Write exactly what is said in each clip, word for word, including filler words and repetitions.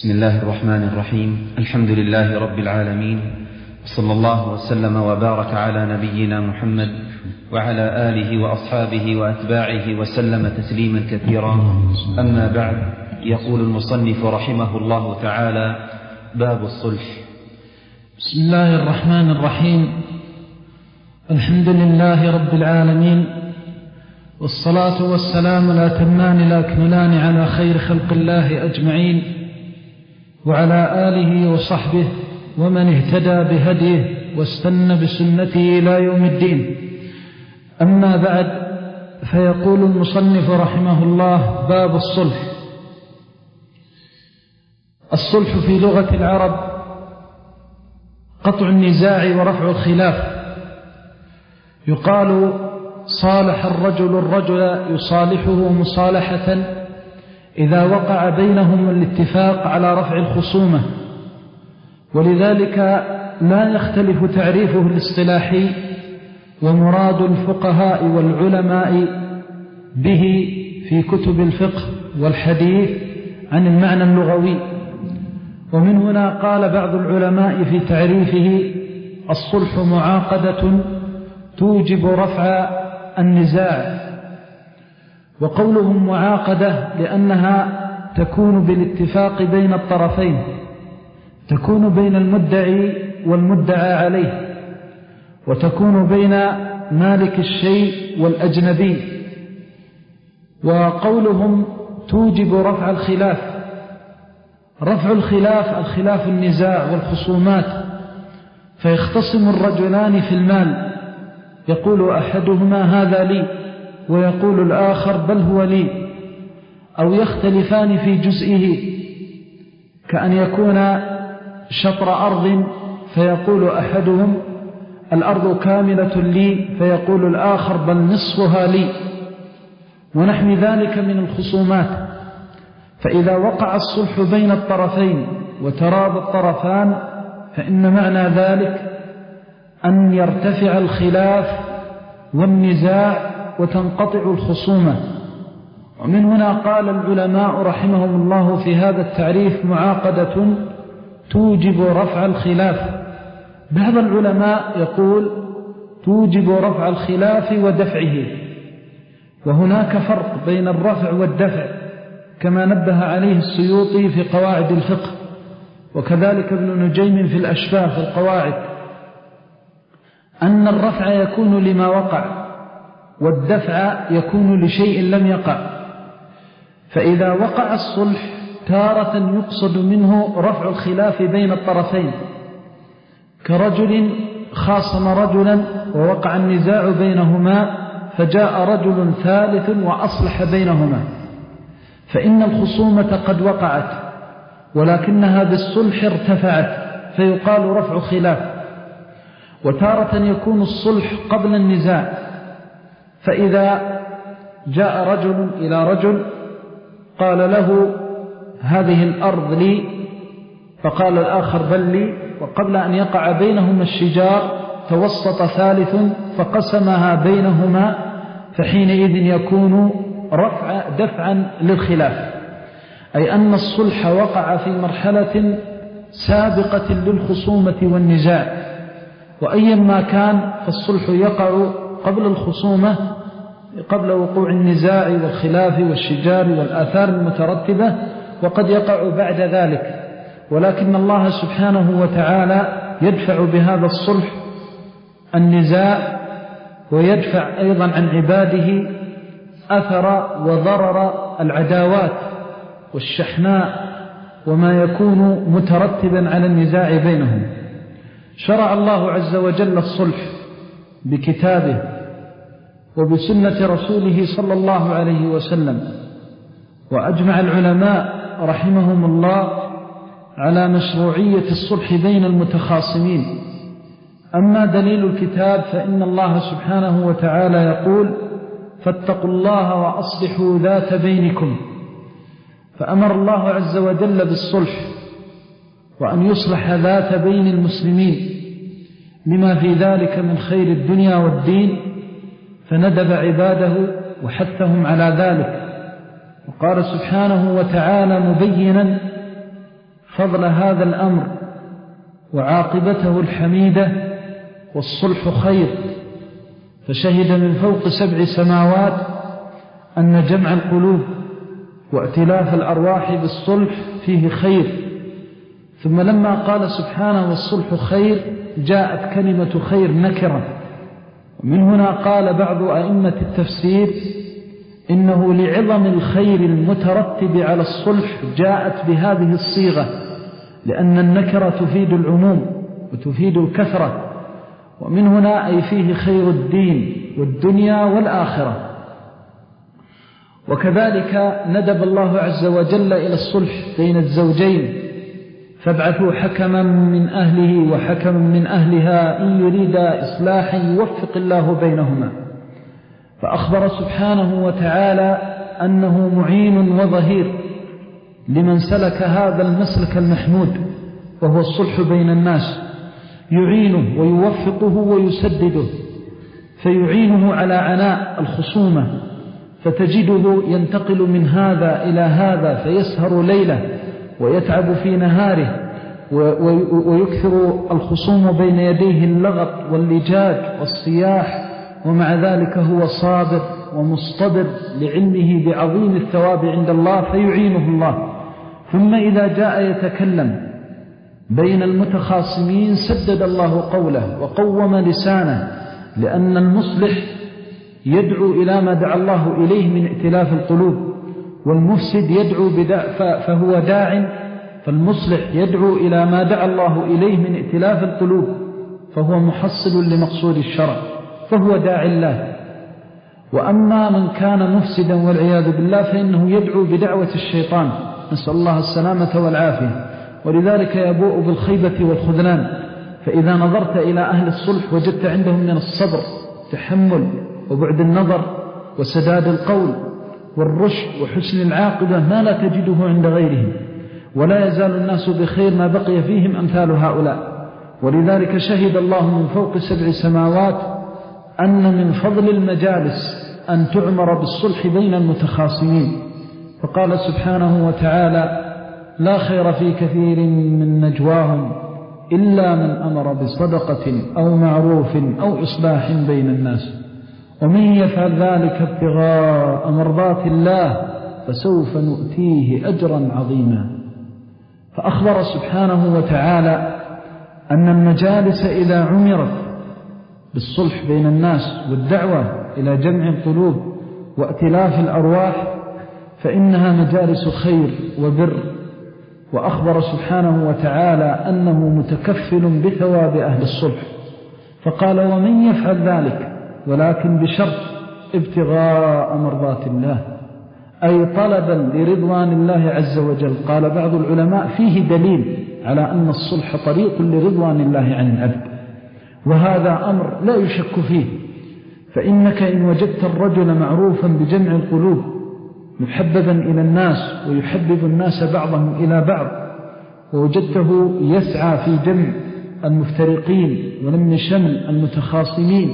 بسم الله الرحمن الرحيم. الحمد لله رب العالمين، صلى الله وسلم وبارك على نبينا محمد وعلى آله وأصحابه وأتباعه وسلم تسليما كثيرا. أما بعد، يقول المصنف رحمه الله تعالى: باب الصلح. بسم الله الرحمن الرحيم. الحمد لله رب العالمين، والصلاة والسلام الأتمان الأكملان على خير خلق الله أجمعين، وعلى آله وصحبه ومن اهتدى بهديه واستنى بسنته إلى يوم الدين. أما بعد، فيقول المصنف رحمه الله: باب الصلح. الصلح في لغة العرب قطع النزاع ورفع الخلاف. يقال: صالح الرجل الرجل يصالحه مصالحة إذا وقع بينهم الاتفاق على رفع الخصومة، ولذلك لا يختلف تعريفه الاصطلاحي ومراد الفقهاء والعلماء به في كتب الفقه والحديث عن المعنى اللغوي. ومن هنا قال بعض العلماء في تعريفه: الصلح معاقدة توجب رفع النزاع. وقولهم معاقدة لأنها تكون بالاتفاق بين الطرفين، تكون بين المدعي والمدعى عليه، وتكون بين مالك الشيء والأجنبي. وقولهم توجب رفع الخلاف، رفع الخلاف الخلاف النزاع والخصومات، فيختصم الرجلان في المال، يقول أحدهما هذا لي ويقول الآخر بل هو لي، أو يختلفان في جزئه، كأن يكون شطر أرض فيقول أحدهم الأرض كاملة لي فيقول الآخر بل نصفها لي، ونحو ذلك من الخصومات. فإذا وقع الصلح بين الطرفين وتراضى الطرفان، فإن معنى ذلك أن يرتفع الخلاف والنزاع وتنقطع الخصومة. ومن هنا قال العلماء رحمهم الله في هذا التعريف: معاقدة توجب رفع الخلاف. بعض العلماء يقول توجب رفع الخلاف ودفعه، وهناك فرق بين الرفع والدفع، كما نبه عليه السيوطي في قواعد الفقه، وكذلك ابن نجيم في الأشفاء في القواعد، أن الرفع يكون لما وقع، والدفع يكون لشيء لم يقع. فإذا وقع الصلح تارة يقصد منه رفع الخلاف بين الطرفين، كرجل خاصم رجلا ووقع النزاع بينهما، فجاء رجل ثالث وأصلح بينهما، فإن الخصومة قد وقعت ولكنها بالصلح ارتفعت، فيقال رفع خلاف. وتارة يكون الصلح قبل النزاع، فإذا جاء رجل إلى رجل قال له هذه الأرض لي، فقال الآخر بل لي، وقبل أن يقع بينهما الشجار توسط ثالث فقسمها بينهما، فحينئذ يكون رفع دفعا للخلاف، أي أن الصلح وقع في مرحلة سابقة للخصومة والنزاع. وأيا ما كان فالصلح يقع قبل الخصومة، قبل وقوع النزاع والخلاف والشجار والآثار المترتبة، وقد يقع بعد ذلك، ولكن الله سبحانه وتعالى يدفع بهذا الصلح النزاع، ويدفع أيضا عن عباده أثر وضرر العداوات والشحناء وما يكون مترتبا على النزاع بينهم. شرع الله عز وجل الصلح بكتابه وبسنة رسوله صلى الله عليه وسلم، وأجمع العلماء رحمهم الله على مشروعية الصلح بين المتخاصمين. أما دليل الكتاب فإن الله سبحانه وتعالى يقول: فاتقوا الله وأصلحوا ذات بينكم، فأمر الله عز وجل بالصلح وأن يصلح ذات بين المسلمين لما في ذلك من خير الدنيا والدين، فندب عباده وحثهم على ذلك. وقال سبحانه وتعالى مبينا فضل هذا الأمر وعاقبته الحميدة، والصلح خير. فشهد من فوق سبع سماوات أن جمع القلوب وائتلاف الأرواح بالصلح فيه خير. ثم لما قال سبحانه والصلح خير جاءت كلمة خير نكرة. ومن هنا قال بعض أئمة التفسير إنه لعظم الخير المترتب على الصلح جاءت بهذه الصيغة، لأن النكرة تفيد العموم وتفيد الكثرة. ومن هنا أي فيه خير الدين والدنيا والآخرة. وكذلك ندب الله عز وجل إلى الصلح بين الزوجين، فابعثوا حكما من أهله وحكما من أهلها إن يريد إصلاحا يوفق الله بينهما. فأخبر سبحانه وتعالى أنه معين وظهير لمن سلك هذا المسلك المحمود وهو الصلح بين الناس، يعينه ويوفقه ويسدده، فيعينه على عناء الخصومة، فتجده ينتقل من هذا إلى هذا فيسهر ليله ويتعب في نهاره، ويكثر الخصوم بين يديه اللغط واللجاج والصياح، ومع ذلك هو صابر ومصطبر لعلمه بعظيم الثواب عند الله فيعينه الله. ثم إذا جاء يتكلم بين المتخاصمين سدد الله قوله وقوم لسانه، لأن المصلح يدعو إلى ما دعا الله إليه من ائتلاف القلوب، والمفسد يدعو فهو داع، فالمصلح يدعو إلى ما دعا الله إليه من ائتلاف القلوب فهو محصل لمقصود الشرع، فهو داع الله. وأما من كان مفسدا والعياذ بالله فإنه يدعو بدعوة الشيطان، نسأل الله السلامة والعافية. ولذلك يبوء بالخيبة والخذلان. فإذا نظرت إلى أهل الصلح وجدت عندهم من الصبر تحمل وبعد النظر وسداد القول والرشد وحسن العاقبة ما لا تجده عند غيرهم، ولا يزال الناس بخير ما بقي فيهم أمثال هؤلاء. ولذلك شهد الله من فوق سبع سماوات أن من فضل المجالس أن تعمر بالصلح بين المتخاصمين. فقال سبحانه وتعالى: لا خير في كثير من نجواهم إلا من أمر بصدقة أو معروف أو إصلاح بين الناس، ومن يفعل ذلك ابتغاء مرضات الله فسوف نؤتيه أجرا عظيما. فأخبر سبحانه وتعالى أن المجالس إذا عمرت بالصلح بين الناس والدعوة إلى جمع القلوب وائتلاف الأرواح فإنها مجالس خير وبر. وأخبر سبحانه وتعالى أنه متكفل بثواب أهل الصلح، فقال: ومن يفعل ذلك ولكن بشرط ابتغاء مرضات الله، أي طلبا لرضوان الله عز وجل. قال بعض العلماء: فيه دليل على أن الصلح طريق لرضوان الله عن العبد، وهذا أمر لا يشك فيه. فإنك إن وجدت الرجل معروفا بجمع القلوب محببا إلى الناس ويحبب الناس بعضهم إلى بعض، ووجدته يسعى في جمع المفترقين ولم شمل المتخاصمين،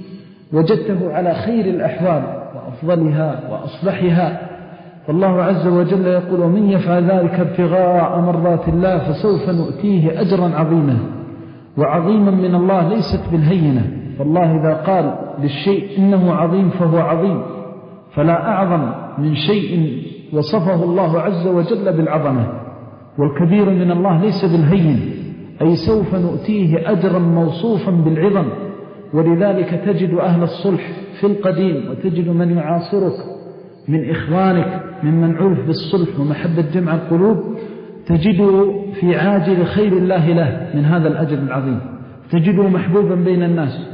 وجدته على خير الأحوال وأفضلها وأصلحها. فالله عز وجل يقول: ومن يفعل ذلك ابتغاء مرضات الله فسوف نؤتيه أجرا عظيما. وعظيما من الله ليست بالهينة، فالله إذا قال للشيء إنه عظيم فهو عظيم، فلا أعظم من شيء وصفه الله عز وجل بالعظمة. والكبير من الله ليس بالهين، أي سوف نؤتيه أجرا موصوفا بالعظم. ولذلك تجد أهل الصلح في القديم وتجد من يعاصرك من إخوانك ممن عرف بالصلح ومحبة جمع القلوب، تجده في عاجل خير الله له من هذا الأجر العظيم، تجده محبوبا بين الناس،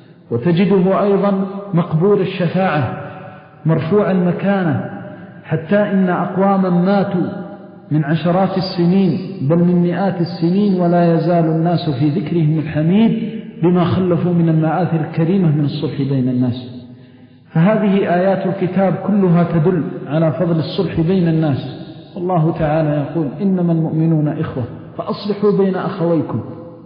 وتجده أيضا مقبول الشفاعة مرفوع المكانة، حتى إن أقواما ماتوا من عشرات السنين بل من مئات السنين ولا يزال الناس في ذكرهم الحميد بما خلفوا من المآثر الكريمة من الصلح بين الناس. فهذه آيات الكتاب كلها تدل على فضل الصلح بين الناس. والله تعالى يقول: إنما المؤمنون إخوة فأصلحوا بين أخويكم،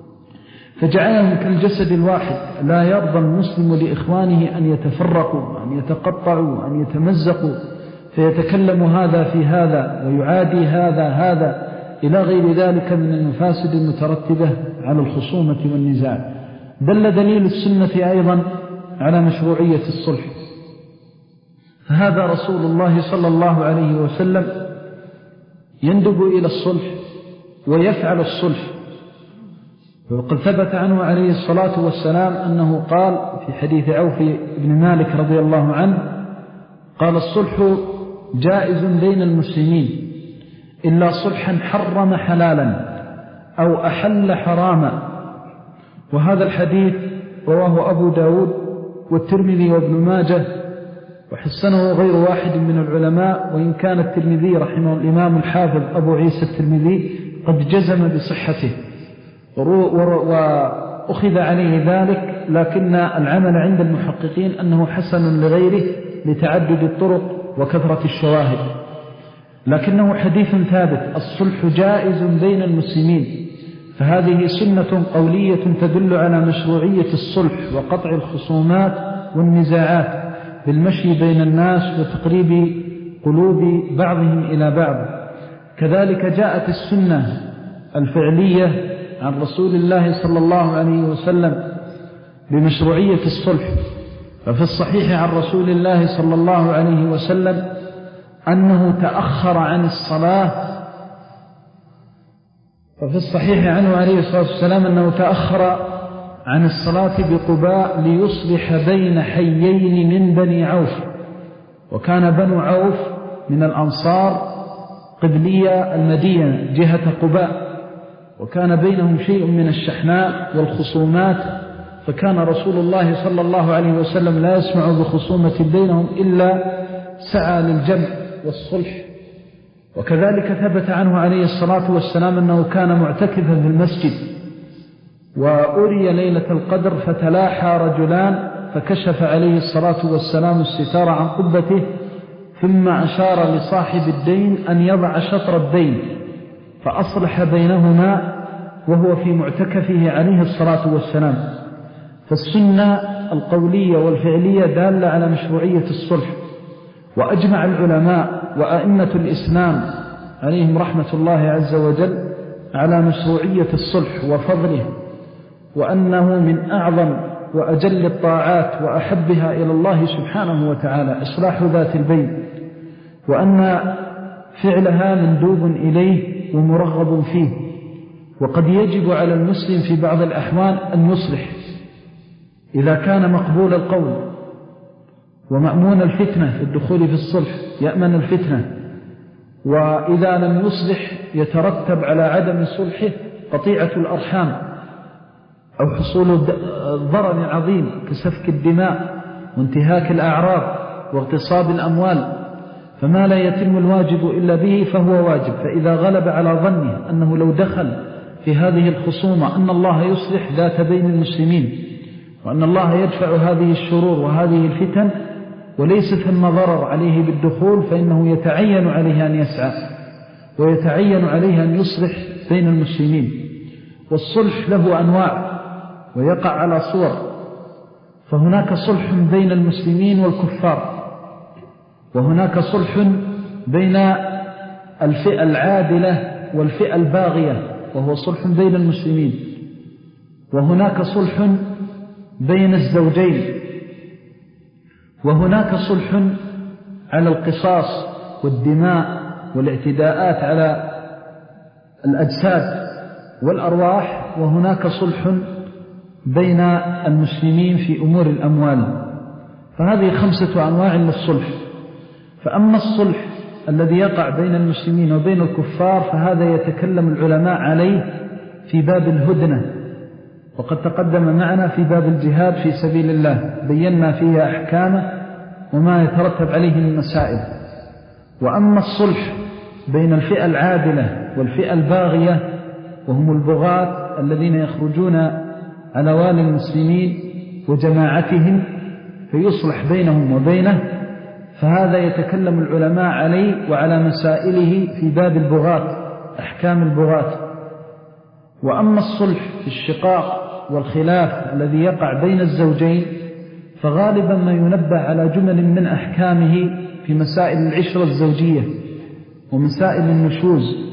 فجعلهم كالجسد الواحد. لا يرضى المسلم لإخوانه أن يتفرقوا وأن يتقطعوا وأن يتمزقوا، فيتكلم هذا في هذا ويعادي هذا هذا، إلى غير ذلك من المفاسد المترتبة على الخصومة والنزاع. دل دليل السنة أيضا على مشروعية الصلح، فهذا رسول الله صلى الله عليه وسلم يندب إلى الصلح ويفعل الصلح. وقد ثبت عنه عليه الصلاة والسلام أنه قال في حديث عوف بن مالك رضي الله عنه قال: الصلح جائز بين المسلمين إلا صلحا حرم حلالا أو أحل حراما. وهذا الحديث رواه أبو داود والترمذي وابن ماجه، وحسنه غير واحد من العلماء، وإن كان الترمذي رحمه الإمام الحافظ أبو عيسى الترمذي قد جزم بصحته وأخذ عليه ذلك، لكن العمل عند المحققين أنه حسن لغيره لتعدد الطرق وكثرة الشواهد، لكنه حديث ثابت: الصلح جائز بين المسلمين. فهذه سنة قولية تدل على مشروعية الصلح وقطع الخصومات والنزاعات بالمشي بين الناس وتقريب قلوب بعضهم إلى بعض. كذلك جاءت السنة الفعلية عن رسول الله صلى الله عليه وسلم بمشروعية الصلح. ففي الصحيح عن رسول الله صلى الله عليه وسلم أنه تأخر عن الصلاة ففي الصحيح عنه عليه الصلاة والسلام أنه تأخر عن الصلاة بقباء ليصلح بين حيين من بني عوف. وكان بنو عوف من الأنصار قبلية المدينة جهة قباء، وكان بينهم شيء من الشحناء والخصومات، فكان رسول الله صلى الله عليه وسلم لا يسمع بخصومة بينهم إلا سعى للجمع والصلح. وكذلك ثبت عنه عليه الصلاة والسلام أنه كان معتكفا في المسجد وأري ليلة القدر فتلاحى رجلان، فكشف عليه الصلاة والسلام الستار عن قبته ثم أشار لصاحب الدين أن يضع شطر الدين، فأصلح بينهما وهو في معتكفه عليه الصلاة والسلام. فالسنة القولية والفعلية دالة على مشروعية الصلح. وأجمع العلماء وأئمة الإسلام عليهم رحمة الله عز وجل على مشروعية الصلح وفضله، وأنه من أعظم وأجل الطاعات وأحبها إلى الله سبحانه وتعالى إصلاح ذات البين، وأن فعلها مندوب إليه ومرغب فيه. وقد يجب على المسلم في بعض الأحوال أن يصلح إذا كان مقبول القول ومأمون الفتنة في الدخول في الصلح، يأمن الفتنة. وإذا لم يصلح يترتب على عدم صلحه قطيعة الأرحام أو حصول ضرر عظيم كسفك الدماء وانتهاك الأعراض واغتصاب الأموال، فما لا يتم الواجب إلا به فهو واجب. فإذا غلب على ظنه أنه لو دخل في هذه الخصومة أن الله يصلح ذات بين المسلمين وأن الله يدفع هذه الشرور وهذه الفتن وليس ثم ضرر عليه بالدخول، فإنه يتعين عليه أن يسعى ويتعين عليه أن يصلح بين المسلمين. والصلح له أنواع ويقع على صور، فهناك صلح بين المسلمين والكفار، وهناك صلح بين الفئة العادلة والفئة الباغية وهو صلح بين المسلمين، وهناك صلح بين الزوجين، وهناك صلح على القصاص والدماء والاعتداءات على الأجساد والأرواح، وهناك صلح بين المسلمين في أمور الأموال. فهذه خمسة أنواع للصلح. فأما الصلح الذي يقع بين المسلمين وبين الكفار فهذا يتكلم العلماء عليه في باب الهدنة، وقد تقدم معنا في باب الجهاد في سبيل الله بينا فيها أحكامه وما يترتب عليه من مسائل. وأما الصلح بين الفئة العادلة والفئة الباغية وهم البغاة الذين يخرجون على والي المسلمين وجماعتهم فيصلح بينهم وبينه، فهذا يتكلم العلماء عليه وعلى مسائله في باب البغاة، أحكام البغاة. وأما الصلح في الشقاق والخلاف الذي يقع بين الزوجين فغالبا ما ينبه على جمل من أحكامه في مسائل العشرة الزوجية ومسائل النشوز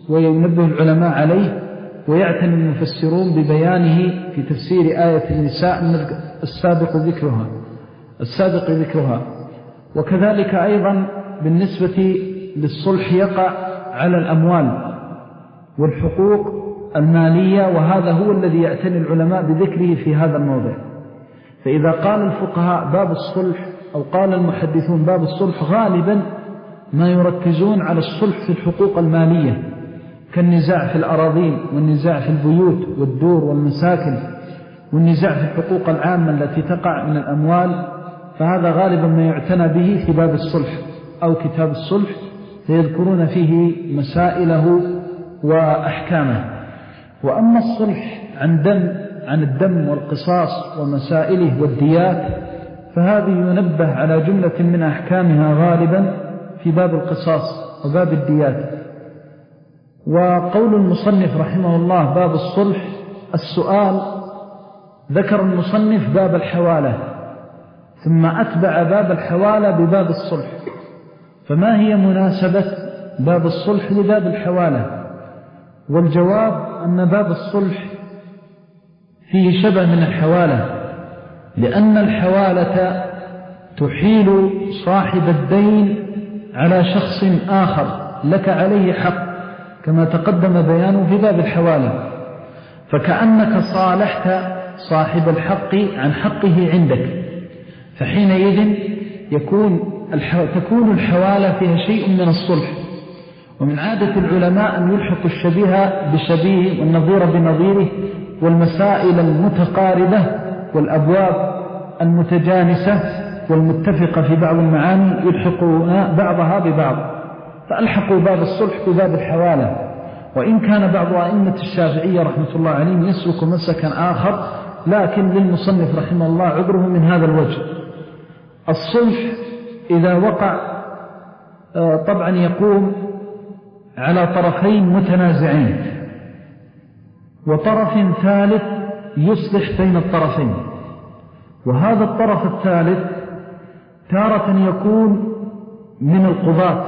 وينبه العلماء عليه، ويعتني المفسرون ببيانه في تفسير آية النساء السابق ذكرها السابق ذكرها وكذلك أيضا بالنسبة للصلح يقع على الأموال والحقوق المالية، وهذا هو الذي يعتني العلماء بذكره في هذا الموضع. فإذا قال الفقهاء باب الصلح أو قال المحدثون باب الصلح، غالبا ما يركزون على الصلح في الحقوق المالية كالنزاع في الأراضين والنزاع في البيوت والدور والمساكن والنزاع في الحقوق العامة التي تقع من الأموال، فهذا غالبا ما يعتنى به في باب الصلح أو كتاب الصلح، فيذكرون فيه مسائله وأحكامه. وأما الصلح عن دم عن الدم والقصاص ومسائله والديات، فهذه ينبه على جملة من أحكامها غالبا في باب القصاص وباب الديات. وقول المصنف رحمه الله باب الصلح، السؤال ذكر المصنف باب الحوالة ثم أتبع باب الحوالة بباب الصلح، فما هي مناسبة باب الصلح لباب الحوالة؟ والجواب أن باب الصلح فيه شبه من الحوالة، لأن الحوالة تحيل صاحب الدين على شخص آخر لك عليه حق كما تقدم بيانه في باب الحوالة، فكأنك صالحت صاحب الحق عن حقه عندك، فحينئذ يكون تكون الحوالة فيها شيء من الصلح. ومن عادة العلماء أن يلحق الشبيه بشبيه والنظير بنظيره والمسائل المتقاربة والأبواب المتجانسة والمتفقة في بعض المعاني يلحقون بعضها ببعض، فألحقوا باب الصلح بباب الحوالة. وإن كان بعض أئمة الشافعية رحمة الله عليهم يسلك مسكا آخر، لكن للمصنف رحمه الله عذره من هذا الوجه. الصلح إذا وقع طبعا يقوم على طرفين متنازعين وطرف ثالث يصلح بين الطرفين، وهذا الطرف الثالث تارة يكون من القضاة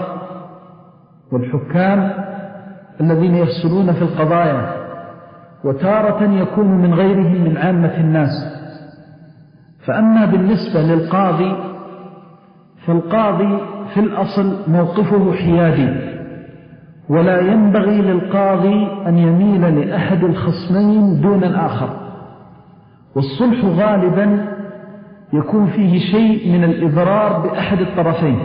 والحكام الذين يفصلون في القضايا، وتارة يكون من غيرهم من عامة الناس. فأما بالنسبة للقاضي فالقاضي في الأصل موقفه حيادي، ولا ينبغي للقاضي أن يميل لأحد الخصمين دون الآخر، والصلح غالبا يكون فيه شيء من الإضرار بأحد الطرفين،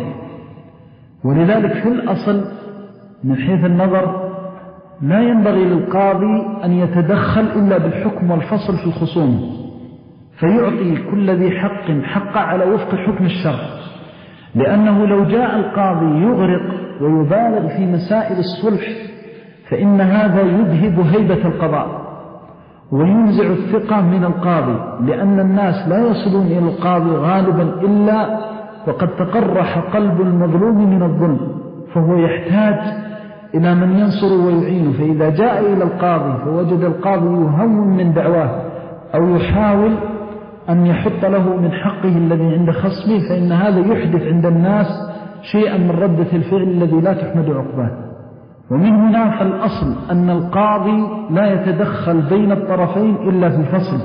ولذلك في الأصل من حيث النظر لا ينبغي للقاضي أن يتدخل إلا بالحكم والفصل في الخصوم، فيعطي كل ذي حق حق على وفق حكم الشرع، لأنه لو جاء القاضي يغرق ويبالغ في مسائل الصلح فإن هذا يذهب هيبة القضاء وينزع الثقة من القاضي، لأن الناس لا يصلون إلى القاضي غالبا إلا وقد تقرح قلب المظلوم من الظلم، فهو يحتاج إلى من ينصر ويعينه. فإذا جاء إلى القاضي فوجد القاضي يهون من دعواه أو يحاول أن يحط له من حقه الذي عند خصمه، فإن هذا يحدث عند الناس شيئا من ردة الفعل الذي لا تحمد عقباه. ومن هنا فالأصل أن القاضي لا يتدخل بين الطرفين إلا في الفصل.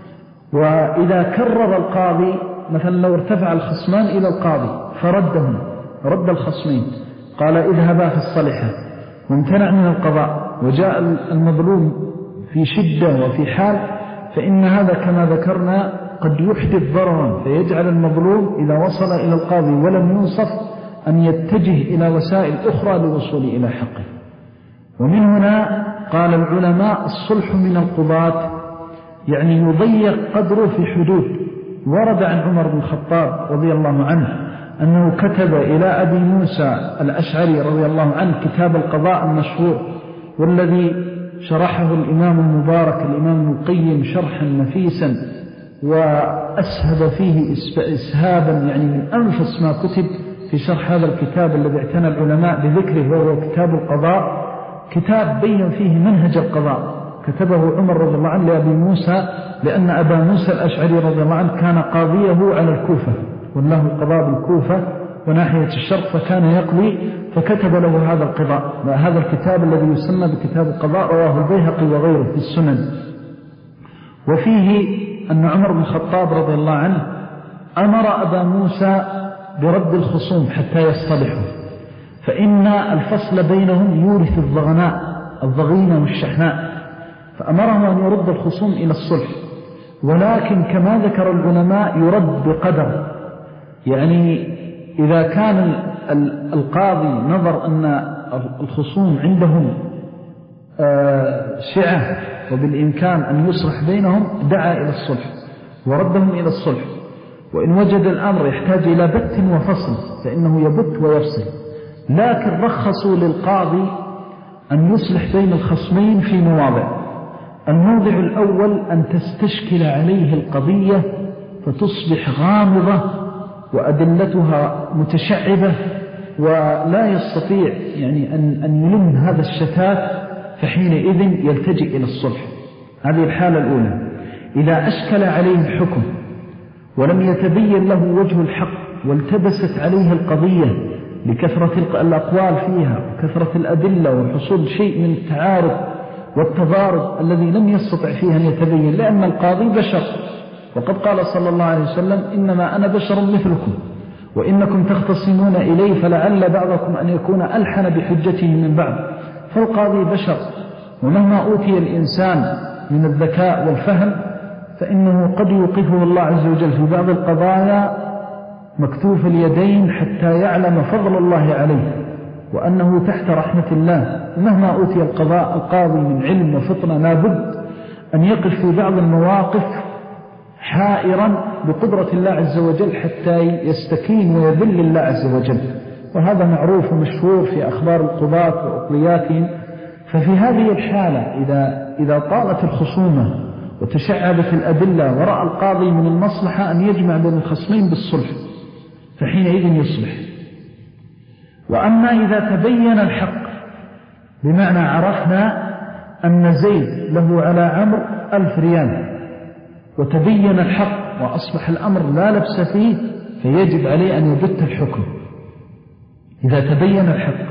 وإذا كرر القاضي مثلا لو ارتفع الخصمان إلى القاضي فردهم رد الخصمين قال اذهبا في الصلحة وامتنع من القضاء وجاء المظلوم في شدة وفي حال، فإن هذا كما ذكرنا قد يحدث ضررا، فيجعل المظلوم إذا وصل إلى القاضي ولم ينصف أن يتجه إلى وسائل أخرى للوصول إلى حقه. ومن هنا قال العلماء الصلح من القضاة يعني يضيق قدره في حدود. ورد عن عمر بن الخطاب رضي الله عنه أنه كتب إلى أبي موسى الأشعري رضي الله عنه كتاب القضاء المشهور، والذي شرحه الإمام المبارك الإمام القيم شرحا نفيسا وأسهب فيه إسهابا يعني من أنفس ما كتب في شرح هذا الكتاب الذي اعتنى العلماء بذكره، وهو كتاب القضاء، كتاب بين فيه منهج القضاء. كتبه عمر رضي الله عنه لأبي موسى، لأن أبا موسى الأشعري رضي الله عنه كان قاضيه على الكوفة، والله القضاء بالكوفة، وناحية الشرق، فكان يقضي فكتب له هذا القضاء، هذا الكتاب الذي يسمى بكتاب القضاء، رواه البيهقي وغيره في السنن. وفيه أن عمر بن الخطاب رضي الله عنه أمر أبا موسى برد الخصوم حتى يصطلحوا، فإن الفصل بينهم يورث الضغناء الضغين والشحناء، فأمرهم أن يرد الخصوم إلى الصلح، ولكن كما ذكر العلماء يرد بقدر. يعني إذا كان القاضي نظر أن الخصوم عندهم شعة وبالإمكان أن يصلح بينهم دعا إلى الصلح وردهم إلى الصلح، وإن وجد الأمر يحتاج إلى بت وفصل فإنه يبت ويفصل. لكن رخصوا للقاضي أن يصلح بين الخصمين في مواضع. الموضع الأول أن تستشكل عليه القضية فتصبح غامضة وأدلتها متشعبة ولا يستطيع يعني أن, أن يلم هذا الشتات، فحينئذ يلتجئ إلى الصلح. هذه الحالة الأولى. إذا أشكل عليه الحكم ولم يتبين له وجه الحق والتبست عليه القضية لكثرة الأقوال فيها وكثرة الأدلة وحصول شيء من التعارض والتضارب الذي لم يستطع فيه أن يتبين، لأن القاضي بشر، وقد قال صلى الله عليه وسلم إنما أنا بشر مثلكم وإنكم تختصمون إلي فلعل بعضكم أن يكون ألحن بحجته من بعض. فالقاضي بشر، ومهما أوتي الإنسان من الذكاء والفهم فإنه قد يوقفه الله عز وجل في بعض القضايا مكتوف اليدين حتى يعلم فضل الله عليه وأنه تحت رحمة الله. ومهما أوتي القضاء القاضي من علم وفطنة لابد أن يقف في بعض المواقف حائرا بقدرة الله عز وجل حتى يستكين ويذل الله عز وجل، وهذا معروف ومشهور في أخبار القضاة وأقضياتهم. ففي هذه الحالة إذا, إذا طالت الخصومة وتشعبت الأدلة ورأى القاضي من المصلحة أن يجمع بين الخصمين بالصلح فحينئذ يصلح. وأما إذا تبين الحق بمعنى عرفنا أن زيد له على عمرو ألف ريال وتبين الحق وأصبح الأمر لا لبس فيه فيجب عليه أن يبت الحكم إذا تبين الحق،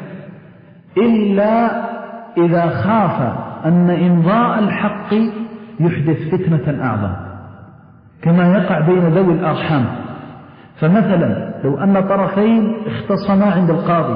إلا إذا خاف أن إمضاء الحق يحدث فتنة أعظم كما يقع بين ذوي الأرحام. فمثلا لو أن طرفين اختصما عند القاضي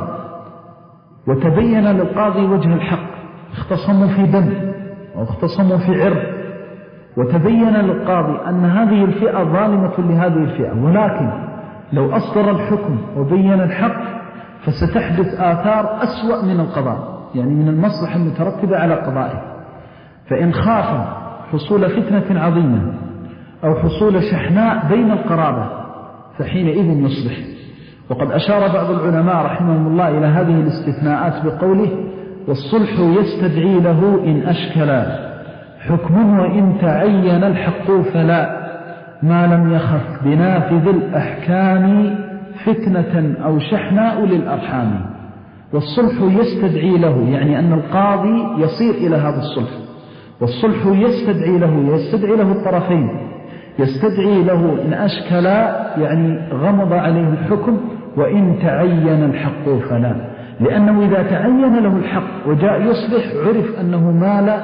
وتبين للقاضي وجه الحق، اختصموا في دم واختصموا في عرض، وتبين للقاضي أن هذه الفئة ظالمة لهذه الفئة، ولكن لو أصدر الحكم وبين الحق فستحدث آثار أسوأ من القضاء، يعني من المصلحة المترتبة على قضائه. فإن خاف حصول فتنة عظيمة أو حصول شحناء بين القرابة فحينئذ يصلح. وقد أشار بعض العلماء رحمهم الله إلى هذه الاستثناءات بقوله والصلح يستدعي له إن أشكل حكم وإن تعين الحق فلا ما لم يخف بنافذ الأحكام فتنة أو شحناء للأرحام. والصلح يستدعي له يعني أن القاضي يصير إلى هذا الصلح، والصلح يستدعي له يستدعي له الطرفين، يستدعي له إن أشكل يعني غمض عليه الحكم وإن تعين الحق فلا، لأنه إذا تعين له الحق وجاء يصلح عرف أنه مال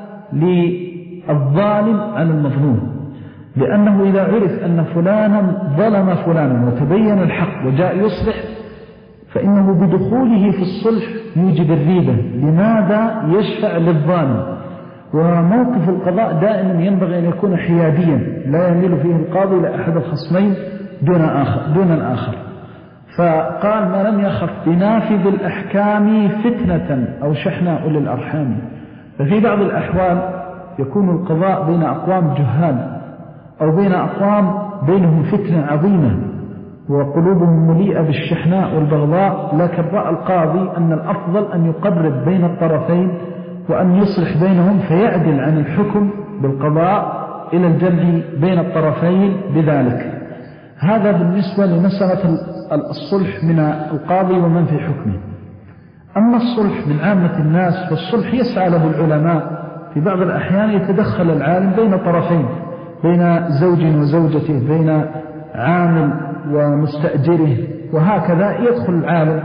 للظالم على المظلوم، لأنه إذا عرف أن فلانا ظلم فلانا وتبين الحق وجاء يصلح فإنه بدخوله في الصلح يوجب الريبة. لماذا؟ يشفع للظالم. وموقف القضاء دائما ينبغي أن يكون حياديا لا يميل فيه القاضي لأحد الخصمين دون, آخر دون الآخر. فقال ما لم يخف بنافذ الأحكام فتنة أو شحناء للأرحام. ففي بعض الأحوال يكون القضاء بين أقوام جهال أو بين أقوام بينهم فتنة عظيمة وقلوبهم مليئة بالشحناء والبغضاء، لكن رأى القاضي أن الأفضل أن يقرب بين الطرفين وأن يصلح بينهم فيعدل عن الحكم بالقضاء إلى الجمع بين الطرفين بذلك. هذا بالنسبة لمسألة الصلح من القاضي ومن في حكمه. أما الصلح من عامة الناس فالصلح يسعى له العلماء. في بعض الأحيان يتدخل العالم بين طرفين، بين زوج وزوجته، بين عامل ومستأجره، وهكذا يدخل العالم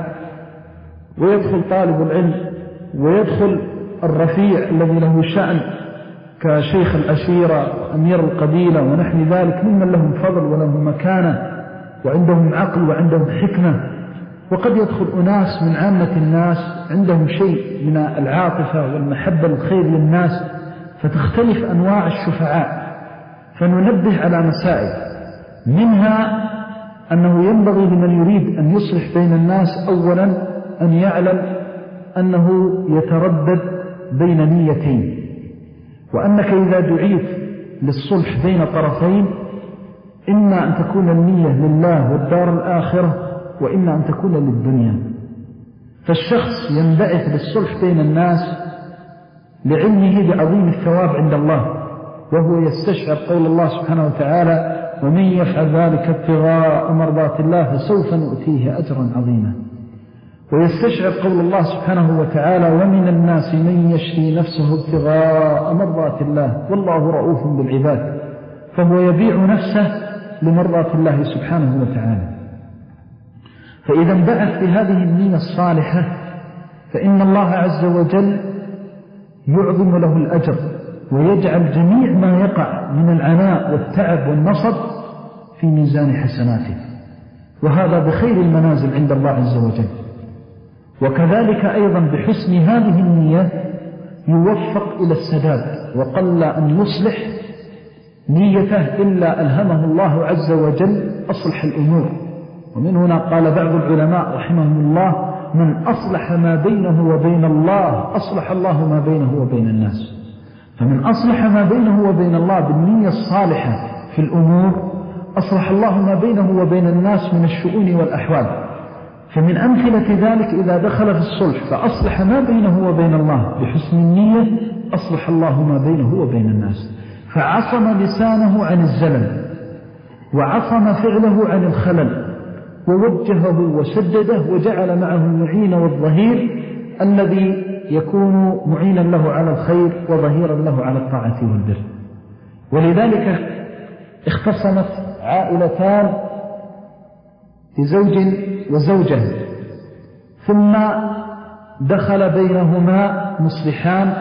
ويدخل طالب العلم ويدخل الرفيع الذي له شأن كشيخ الأشيرة أمير القبيلة ونحن ذلك ممن لهم فضل ولهم مكانة وعندهم عقل وعندهم حكمة. وقد يدخل أناس من عامة الناس عندهم شيء من العاطفة والمحبة الخير للناس، فتختلف أنواع الشفعاء. فننبه على مسائل، منها أنه ينبغي لمن يريد أن يصلح بين الناس أولا أن يعلم أنه يتردد بين نيتين، وأنك إذا دعيت للصلح بين طرفين إما أن تكون النية لله والدار الآخرة وإما أن تكون للدنيا. فالشخص ينبعث للصلح بين الناس لعلمه بعظيم الثواب عند الله، وهو يستشعر قول الله سبحانه وتعالى: ومن يفعل ذلك ابتغاء مرضات الله فسوف نؤتيه أجرا عظيما. ويستشعر قول الله سبحانه وتعالى: ومن الناس من يشري نفسه ابتغاء مرضات الله والله رؤوف بالعباد. فهو يبيع نفسه لمرضات الله سبحانه وتعالى. فإذا انبعث بهذه النية الصالحة فإن الله عز وجل يعظم له الأجر ويجعل جميع ما يقع من العناء والتعب والنصب في ميزان حسناته، وهذا بخير المنازل عند الله عز وجل. وكذلك أيضا بحسن هذه النية يوفق إلى السداد، وقل أن يصلح نيته إلا ألهمه الله عز وجل أصلح الأمور. ومن هنا قال بعض العلماء رحمهم الله: من أصلح ما بينه وبين الله أصلح الله ما بينه وبين الناس. فمن أصلح ما بينه وبين الله بالنية الصالحة في الأمور أصلح الله ما بينه وبين الناس من الشؤون والأحوال. فمن أمثلة ذلك إذا دخل في الصلح فأصلح ما بينه وبين الله بحسن النية أصلح الله ما بينه وبين الناس، فعصم لسانه عن الزلل وعصم فعله عن الخلل ووجهه وسدده وجعل معه المعين والظهير الذي يكون معينا له على الخير وظهيرا له على الطاعة والبر. ولذلك اختصمت عائلتان لزوج وزوجة، ثم دخل بينهما مصلحان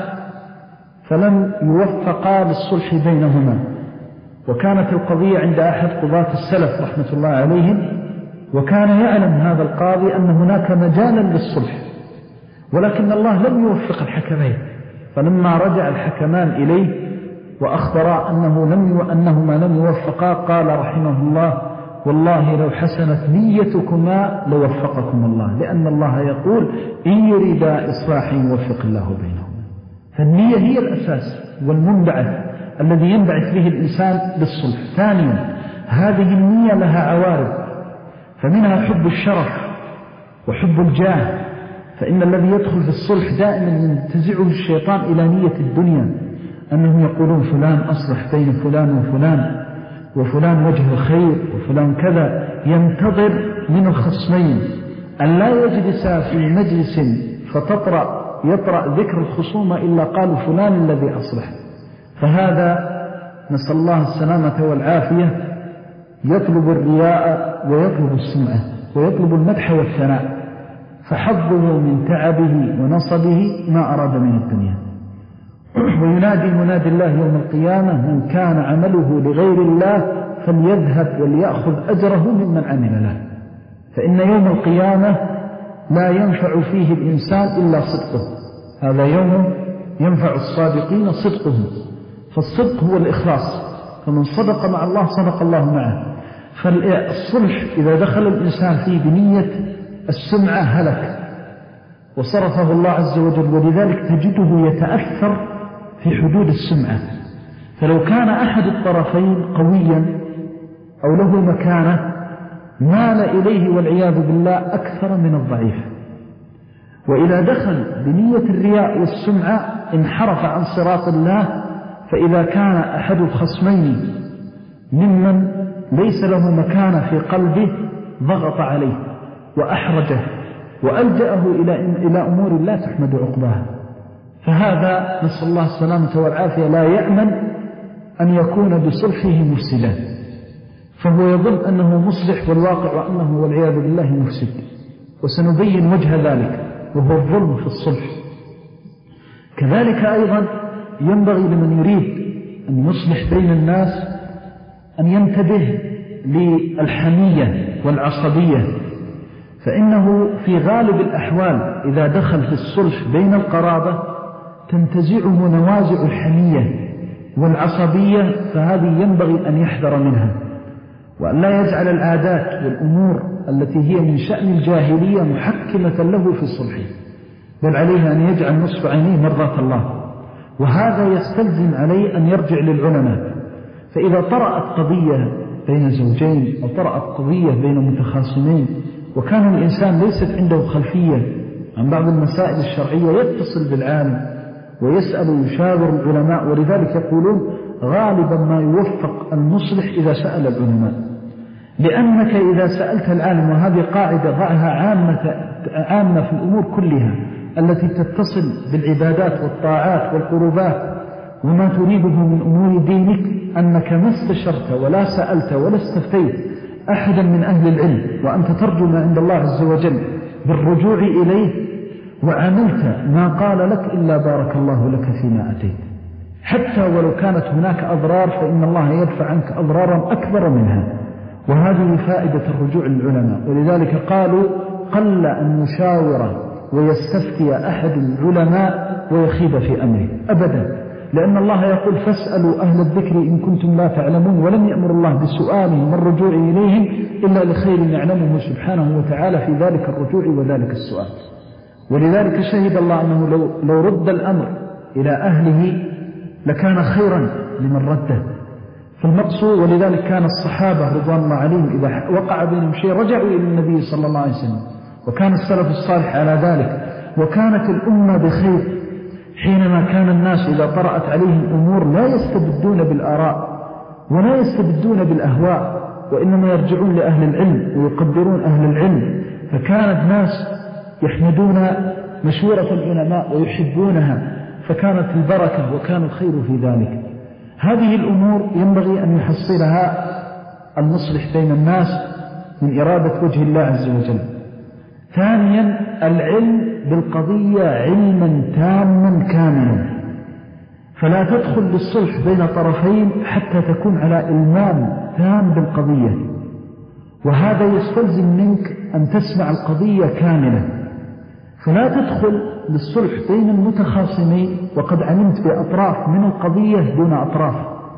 فلم يوفقا للصلح بينهما. وكانت القضية عند أحد قضاة السلف رحمة الله عليهم، وكان يعلم هذا القاضي أن هناك مجالا للصلح، ولكن الله لم يوفق الحكمين. فلما رجع الحكمان إليه وأخبر أنه لم أنهما لم يوفقا قال رحمه الله: والله لو حسنت نيتكما لوفقكم الله، لأن الله يقول: إن يريدا إصلاحا يوفق الله بينهما. فالنية هي الأساس والمنبعث الذي ينبعث به الإنسان للصلح. ثانيا، هذه النية لها عوارض، فمنها حب الشرف وحب الجاه، فإن الذي يدخل في الصلح دائما ينتزعه الشيطان إلى نية الدنيا، أنهم يقولون فلان أصلح بين فلان وفلان، وفلان وجه الخير وفلان كذا. ينتظر من الخصمين أن لا يجلسا في مجلس فتطرأ يطرأ ذكر الخصومة إلا قالوا فلان الذي أصلح. فهذا نسأل الله السلامة والعافية يطلب الرياء ويطلب السمعة ويطلب المدح والثناء، فحظه من تعبه ونصبه ما أراد من الدنيا. وينادي منادي الله يوم القيامة: من كان عمله لغير الله فليذهب وليأخذ أجره ممن عمل له. فإن يوم القيامة لا ينفع فيه الإنسان إلا صدقه، هذا يوم ينفع الصادقين صدقهم، فالصدق هو الإخلاص، فمن صدق مع الله صدق الله معه. فالصلح إذا دخل الإنسان فيه بنية السمعة هلك وصرفه الله عز وجل، ولذلك تجده يتأثر في حدود السمعة. فلو كان أحد الطرفين قويا أو له مكانة مال إليه والعياذ بالله أكثر من الضعيف. وإذا دخل بنية الرياء والسمعة انحرف عن صراط الله. فإذا كان أحد الخصمين ممن ليس له مكانة في قلبه ضغط عليه وأحرجه وألجأه إلى أمور لا تحمد عقباها، فهذا نسأل الله السلامة والعافية لا يأمن أن يكون بصلحه مفسدا. فهو يظن أنه مصلح والواقع وأنه والعياذ بالله مفسد. وسنبين وجه ذلك وهو الظلم في الصلح. كذلك أيضا ينبغي لمن يريد أن يصلح بين الناس أن ينتبه للحمية والعصبية، فإنه في غالب الأحوال إذا دخل في الصلح بين القرابة تنتزعه نوازع الحمية والعصبية، فهذه ينبغي أن يحذر منها، وأن لا يجعل العادات والأمور التي هي من شأن الجاهلية محكمة له في الصلح، بل عليه أن يجعل نصف عينيه مرضاة الله. وهذا يستلزم عليه أن يرجع للعلماء. فإذا طرأت قضية بين زوجين أو طرأت قضية بين متخاصمين وكان الإنسان ليست عنده خلفية عن بعض المسائل الشرعية يتصل بالعالم ويسأل ويشاور العلماء، ولذلك يقولون غالبا ما يوفق المصلح إذا سأل العلماء، لأنك إذا سألت العالم، وهذه قاعدة ضعها عامة, عامة في الأمور كلها التي تتصل بالعبادات والطاعات والقربات وما تريده من أمور دينك، أنك ما استشرت ولا سألت ولا استفتيت أحدا من أهل العلم وأنت ترجو ما عند الله عز وجل بالرجوع إليه وعملت ما قال لك إلا بارك الله لك فيما أتيت، حتى ولو كانت هناك أضرار فإن الله يدفع عنك أضرارا أكبر منها. وهذه فائدة الرجوع للعلماء. ولذلك قالوا قل أن يشاور ويستفتي أحد العلماء ويخيب في أمره أبدا، لأن الله يقول فاسألوا أهل الذكر إن كنتم لا تعلمون، ولم يأمر الله بسؤالهم والرجوع إليهم إلا لخير يعلمه سبحانه وتعالى في ذلك الرجوع وذلك السؤال. ولذلك شهد الله أنه لو, لو رد الأمر إلى أهله لكان خيرا لمن رده. فالمقصود، ولذلك كان الصحابة رضوان الله عليهم إذا وقع بينهم شيء رجعوا إلى النبي صلى الله عليه وسلم، وكان السلف الصالح على ذلك. وكانت الأمة بخير حينما كان الناس إذا طرأت عليهم أمور لا يستبدون بالآراء ولا يستبدون بالأهواء، وإنما يرجعون لأهل العلم ويقدرون أهل العلم. فكان الناس يحمدون مشورة العلماء ويحبونها، فكانت البركة وكان الخير في ذلك. هذه الأمور ينبغي أن يحصلها المصلح بين الناس من إرادة وجه الله عز وجل. ثانيا العلم بالقضية علما تاما كاملا، فلا تدخل للصلح بين طرفين حتى تكون على إلمام تام بالقضية، وهذا يستلزم منك أن تسمع القضية كاملة. فلا تدخل للصلح بين المتخاصمين وقد علمت بأطراف من القضية دون أطراف،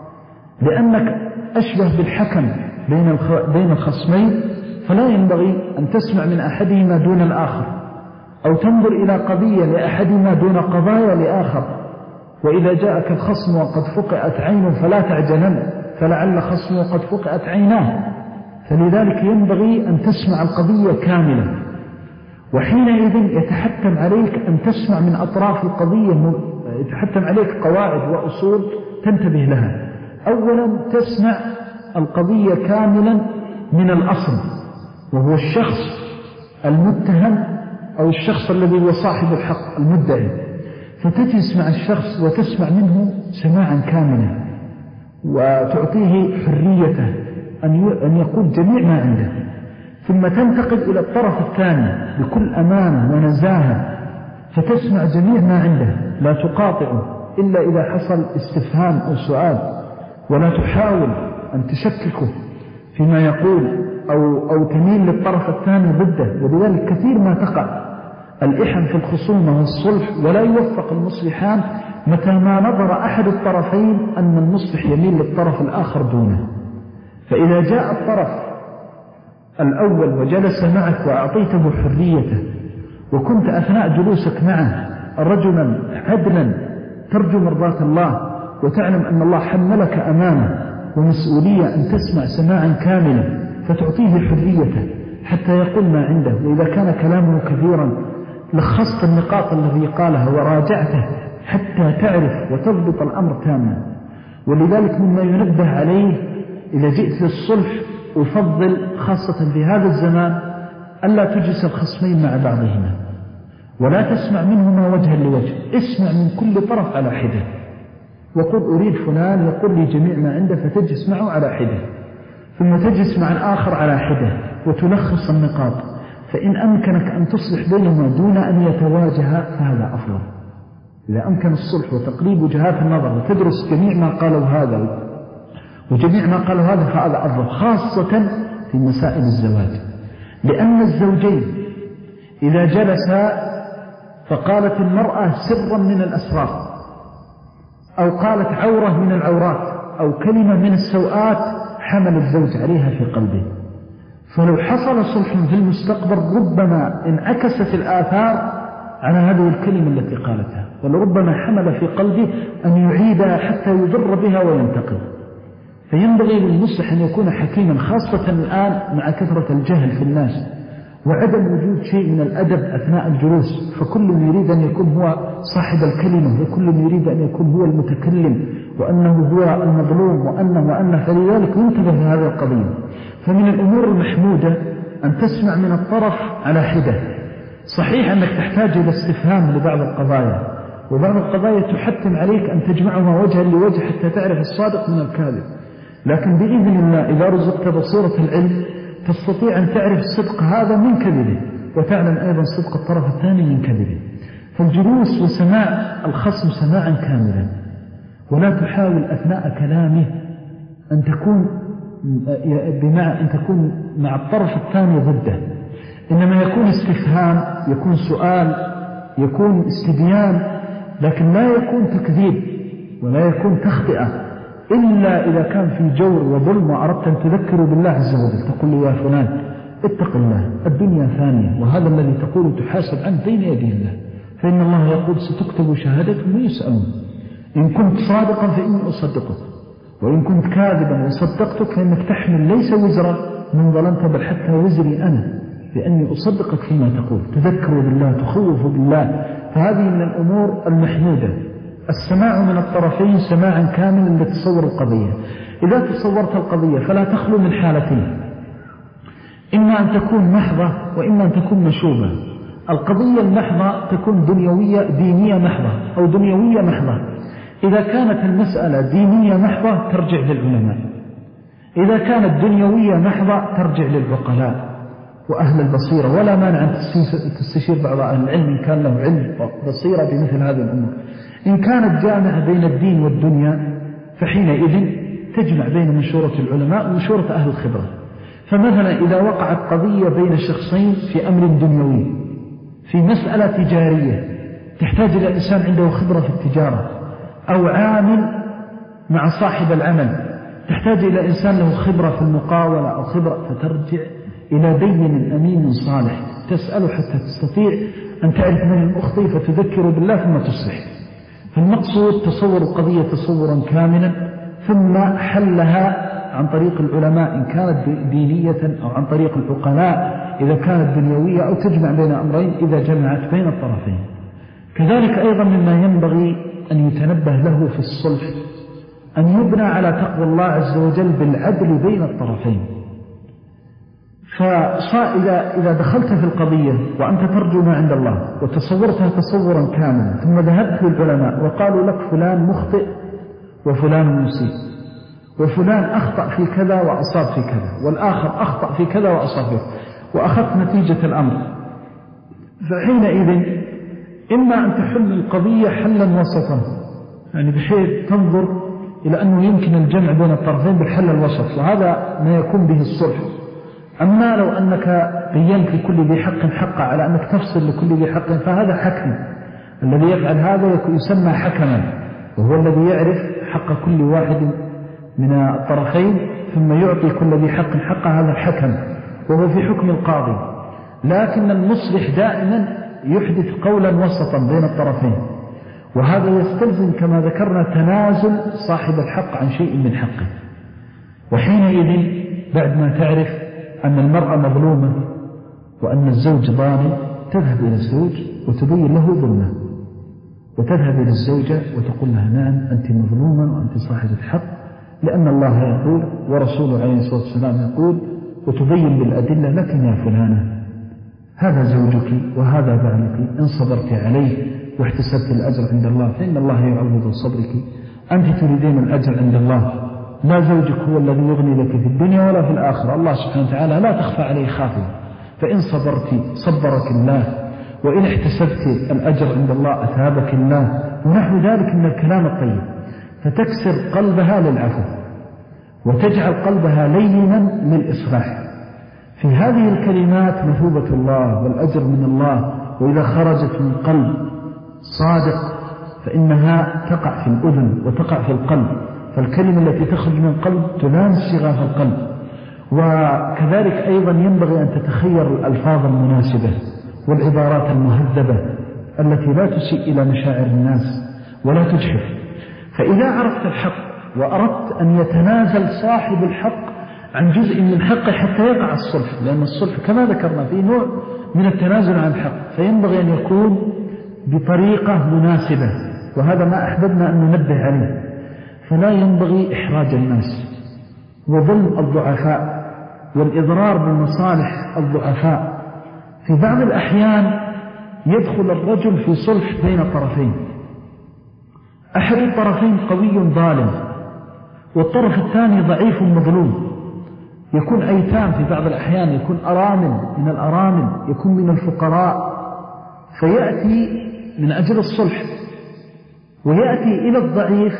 لأنك أشبه بالحكم بين بين الخصمين، فلا ينبغي أن تسمع من أحدهما دون الآخر، أو تنظر إلى قضية لأحدهما دون قضايا لآخر. وإذا جاءك الخصم وقد فقئت عينه فلا تعجلن، فلعل خصمه قد فقئت عيناه. فلذلك ينبغي أن تسمع القضية كاملة، وحينئذ يتحتم عليك أن تسمع من أطراف القضية، يتحتم عليك قواعد وأصول تنتبه لها. أولا تسمع القضية كاملا من الأصل، وهو الشخص المتهم أو الشخص الذي هو صاحب الحق المدعي، فتجلس مع الشخص وتسمع منه سماعا كاملا وتعطيه حريته أن يقول جميع ما عنده، ثم تنتقل إلى الطرف الثاني بكل أمانة ونزاهة فتسمع جميع ما عنده، لا تقاطعه إلا إذا حصل استفهام أو سؤال، ولا تحاول أن تشككه فيما يقول أو, أو تميل للطرف الثاني ضده. ولذلك كثير ما تقع الإحن في الخصومة والصلح، ولا يوفق المصلحان متى ما نظر أحد الطرفين أن المصلح يميل للطرف الآخر دونه. فإذا جاء الطرف الأول وجلس معك وأعطيته حريته، وكنت أثناء جلوسك معه رجلا عدلا ترجو مرضاة الله، وتعلم أن الله حملك أمانة ومسؤولية أن تسمع سماعا كاملا، فتعطيه حريته حتى يقول ما عنده. وإذا كان كلامه كثيرا لخصت النقاط الذي قالها وراجعته حتى تعرف وتضبط الأمر تاما. ولذلك مما ينبه عليه إذا جئت للصلح، أفضل خاصة في هذا الزمان ألا تجلس الخصمين مع بعضهما ولا تسمع منهما وجها لوجه، اسمع من كل طرف على حدة، وقل أريد فلان يقول لي جميع ما عنده، فتجلس معه على حدة. ثم تجلس مع الآخر على حدة وتلخص النقاط، فإن أمكنك أن تصلح بينهما دون أن يتواجه فهذا أفضل. إذا أمكن الصلح وتقريب وجهات النظر وتدرس جميع ما قالوا هذا وجميع ما قالوا هذا فهذا أفضل، خاصة في مسائل الزواج، لأن الزوجين إذا جلسا فقالت المرأة سرا من الأسرار أو قالت عورة من العورات أو كلمة من السوءات حمل الزوج عليها في قلبه، فلو حصل صلح في المستقبل ربما انعكست الآثار على هذه الكلمة التي قالتها، ولربما حمل في قلبه أن يعيدها حتى يضر بها وينتقل. فينبغي للمصلح أن يكون حكيما، خاصة الآن مع كثرة الجهل في الناس وعدم وجود شيء من الأدب أثناء الجلوس، فكل يريد أن يكون هو صاحب الكلمة وكل يريد أن يكون هو المتكلم وأنه هو المظلوم وأنه وأنه، فلذلك ينتبه لهذه القضية. فمن الأمور المحمودة أن تسمع من الطرف على حدة. صحيح أنك تحتاج إلى استفهام لبعض القضايا، وبعض القضايا تحتم عليك أن تجمعها وجها لوجه حتى تعرف الصادق من الكاذب، لكن بإذن الله إذا رزقت بصيرة العلم تستطيع أن تعرف صدق هذا من كذبه، وتعلم أيضا صدق الطرف الثاني من كذبه. فالجلوس وسماع الخصم سماعا كاملا، ولا تحاول أثناء كلامه أن تكون بمعنى أن تكون مع الطرف الثاني ضده، إنما يكون استفهام، يكون سؤال، يكون استبيان، لكن لا يكون تكذيب ولا يكون تخطئة، إلا إذا كان في جور وظلم وأردت أن تذكروا بالله عز وجل، تقول لي يا فلان اتق الله، الدنيا ثانية، وهذا الذي تقول تحاسب عنه بين يدي الله، فإن الله يقول ستكتب شهادتهم ويسألون، إن كنت صادقا فإني أصدقك، وإن كنت كاذبا وصدقتك فإنك تحمل ليس وزرا من ظلمت بل حتى وزري أنا، لأني أصدقك فيما تقول، تذكروا بالله، تخوفوا بالله. فهذه من الأمور المحمودة. السماع من الطرفين سماعا كاملا لتصور القضية. إذا تصورت القضية فلا تخلو من حالتين، إما أن تكون محضة وإما أن تكون مشوبة. القضية المحضة تكون دنيوية دينية محضة أو دنيوية محضة. إذا كانت المسألة دينية محضة ترجع للعلماء، إذا كانت دنيوية محضة ترجع للعقلاء وأهل البصيرة، ولا مانع أن تستشير بعض أهل العلم إن كان له علم وبصيرة بمثل هذه الأمور. إن كانت جامعة بين الدين والدنيا فحينئذ تجمع بين مشورة العلماء ومشورة أهل الخبرة. فمثلا إذا وقعت قضية بين شخصين في أمر دنيوي، في مسألة تجارية تحتاج إلى إنسان عنده خبرة في التجارة، أو عامل مع صاحب العمل تحتاج إلى إنسان له خبرة في المقاولة أو خبرة، فترجع إلى دين أمين صالح تسأله حتى تستطيع أن تعرف من المخطئ فتذكر بالله ثم تصلح. فالمقصود تصور القضية تصورا كاملا، ثم حلها عن طريق العلماء إن كانت دينية، أو عن طريق العقلاء إذا كانت دنيوية، أو تجمع بين أمرين إذا جمعت بين الطرفين. كذلك أيضا مما ينبغي أن يتنبه له في الصلح أن يبنى على تقوى الله عز وجل بالعدل بين الطرفين. فإذا إذا دخلت في القضية وأنت ترجو ما عند الله وتصورتها تصورا كاملا، ثم ذهبت للعلماء وقالوا لك فلان مخطئ وفلان مسيء، وفلان أخطأ في كذا وأصاب في كذا، والآخر أخطأ في كذا وأصاب في كذا، وأخذت نتيجة الأمر، فحينئذ إما أن تحل القضية حلا وسطا، يعني بحيث تنظر إلى أنه يمكن الجمع بين الطرفين بالحل الوسط، وهذا ما يكون به الصلح. أما لو أنك بينت لكل ذي حق حقا على أنك تفصل لكل ذي حق فهذا حكم. الذي يفعل هذا يسمى حكما، وهو الذي يعرف حق كل واحد من الطرفين ثم يعطي كل ذي حق حقه، هذا الحكم وهو في حكم القاضي. لكن المصلح دائما يحدث قولا وسطا بين الطرفين، وهذا يستلزم كما ذكرنا تنازل صاحب الحق عن شيء من حقه. وحينئذ بعد ما تعرف أن المرأة مظلومة وأن الزوج ظالم تذهب إلى الزوج وتبين له ظلمه، وتذهب إلى الزوجة وتقول لها نعم أنت مظلومة وأنت صاحبة حق، لأن الله يقول ورسوله عليه الصلاة والسلام يقول، وتبين بالأدلة لكن يا فلانة هذا زوجك وهذا بعلك، إن صبرت عليه واحتسبت الأجر عند الله فإن الله يعوض صبرك، أنت تريدين الأجر عند الله لا زوجك هو الذي يغني لك في الدنيا ولا في الآخرة، الله سبحانه وتعالى لا تخفى عليه خافية، فإن صبرت صبرك الله، وإن احتسبت الأجر عند الله أثابك الله، ونحو ذلك من الكلام الطيب، فتكسر قلبها للعفو وتجعل قلبها لينا للإصلاح. في هذه الكلمات مثوبة الله والأجر من الله، وإذا خرجت من قلب صادق فإنها تقع في الأذن وتقع في القلب، فالكلمة التي تخرج من قلب تلامس شغاف القلب. وكذلك أيضا ينبغي أن تتخير الألفاظ المناسبة والعبارات المهذبة التي لا تسيء إلى مشاعر الناس ولا تجحف. فإذا عرفت الحق وأردت أن يتنازل صاحب الحق عن جزء من حقه حتى يقع الصلح، لأن الصلح كما ذكرنا فيه نوع من التنازل عن الحق، فينبغي أن يكون بطريقة مناسبة، وهذا ما أحببنا أن ننبه عليه. فلا ينبغي إحراج الناس وظلم الضعفاء والإضرار بمصالح الضعفاء. في بعض الأحيان يدخل الرجل في صلح بين طرفين، أحد الطرفين قوي ظالم والطرف الثاني ضعيف مظلوم، يكون أيتام في بعض الأحيان، يكون أرامل من الأرامل، يكون من الفقراء، فيأتي من أجل الصلح ويأتي إلى الضعيف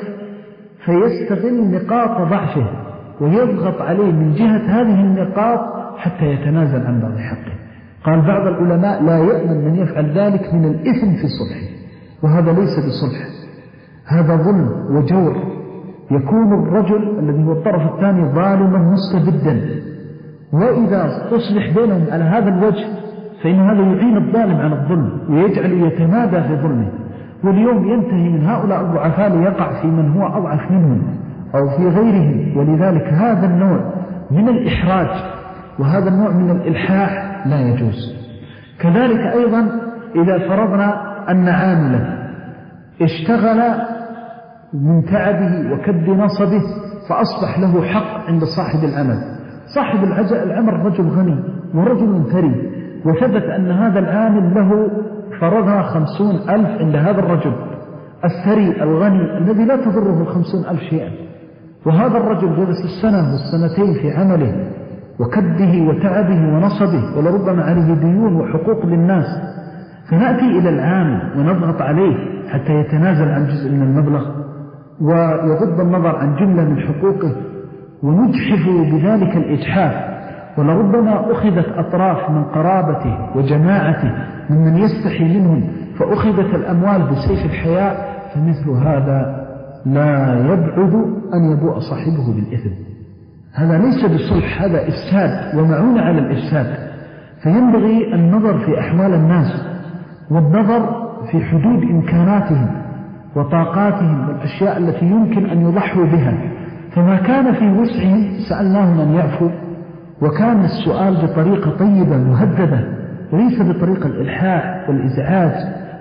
فيستغل نقاط ضعفه ويضغط عليه من جهة هذه النقاط حتى يتنازل عن بعض حقه. قال بعض العلماء لا يأمن من يفعل ذلك من الإثم في صلحه، وهذا ليس بصلح، هذا ظلم وجور. يكون الرجل الذي هو الطرف الثاني ظالما مستبدا، وإذا تصلح بينهم على هذا الوجه فإن هذا يعين الظالم على الظلم ويجعل يتمادى في ظلمه. واليوم ينتهي من هؤلاء الضعفاء ليقع في من هو أضعف منهم أو في غيرهم. ولذلك هذا النوع من الإحراج وهذا النوع من الإلحاح لا يجوز. كذلك أيضا إذا فرضنا أن عاملا اشتغل من تعبه وكد نصبه فأصبح له حق عند صاحب العمل. صاحب العمل رجل غني ورجل ثري، وثبت أن هذا العامل له فرضها خمسون ألف عند هذا الرجل الثري الغني الذي لا تضره الخمسون ألف شيئا، وهذا الرجل جلس السنة والسنتين في عمله وكده وتعبه ونصبه ولربما عليه ديون وحقوق للناس، فنأتي إلى العامل ونضغط عليه حتى يتنازل عن جزء من المبلغ ويغض النظر عن جملة من حقوقه، ونجحف بذلك الإجحاف. ولربما أخذت أطراف من قرابته وجماعته ممن يستحي منهم فأخذت الأموال بسيف الحياء، فمثل هذا لا يبعد أن يبوء صاحبه بالإثم. هذا ليس بصلح، هذا إفساد ومعونة على الإفساد. فينبغي النظر في أحوال الناس والنظر في حدود إمكاناتهم وطاقاتهم والأشياء التي يمكن أن يضحوا بها، فما كان في وسعهم سألناهم أن يعفوا، وكان السؤال بطريقة طيبة مهذبة وليس بطريقة الإلحاح والإزعاج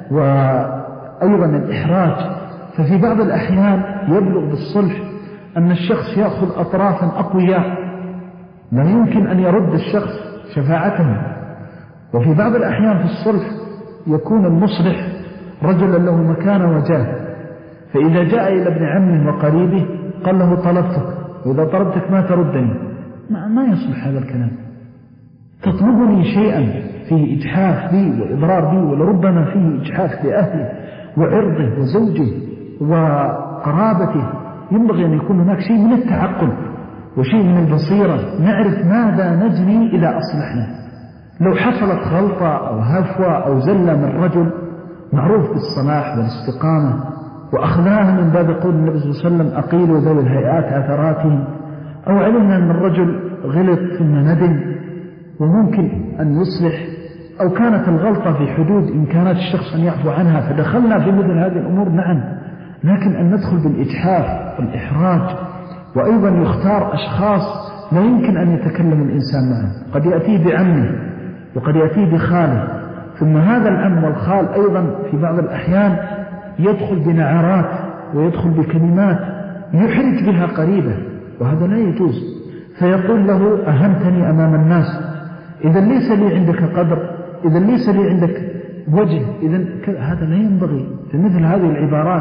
وأيضا الإحراج. ففي بعض الأحيان يبلغ بالصلح أن الشخص يأخذ أطرافا أقوياء لا يمكن أن يرد الشخص شفاعتهم. وفي بعض الأحيان في الصلح يكون المصلح رجلا له مكانة وجاه، فإذا جاء إلى ابن عمه وقريبه قال له طلبتك، وإذا طلبتك ما تردني، ما, ما يصلح هذا الكلام. تطلبني شيئا فيه إجحاف بي وإضرار بي، ولربما فيه إجحاف لأهله وعرضه وزوجه وقرابته. ينبغي أن يكون هناك شيء من التعقل وشيء من البصيرة، نعرف ماذا نجني إذا أصلحنا. لو حصلت غلطة أو هفوة أو زلة من رجل معروف بالصلاح والاستقامة وأخذناها من باب قول النبي صلى الله عليه وسلم أقيلوا ذوي الهيئات عثراتهم، أو علمنا أن الرجل غلط ثم ندم وممكن أن يصلح، أو كانت الغلطة في حدود إمكانات الشخص أن يعفو عنها فدخلنا في مثل هذه الأمور، نعم. لكن أن ندخل بالإجحاف والإحراج، وأيضا يختار أشخاص لا يمكن أن يتكلم الإنسان معه، قد يأتيه بعمه وقد يأتيه بخاله، ثم هذا العم والخال أيضا في بعض الأحيان يدخل بنعرات ويدخل بكلمات يحرج بها قريبة، وهذا لا يجوز. فيقول له أهمتني أمام الناس، إذا ليس لي عندك قدر، إذا ليس لي عندك وجه، إذا هذا لا ينبغي. في مثل هذه العبارات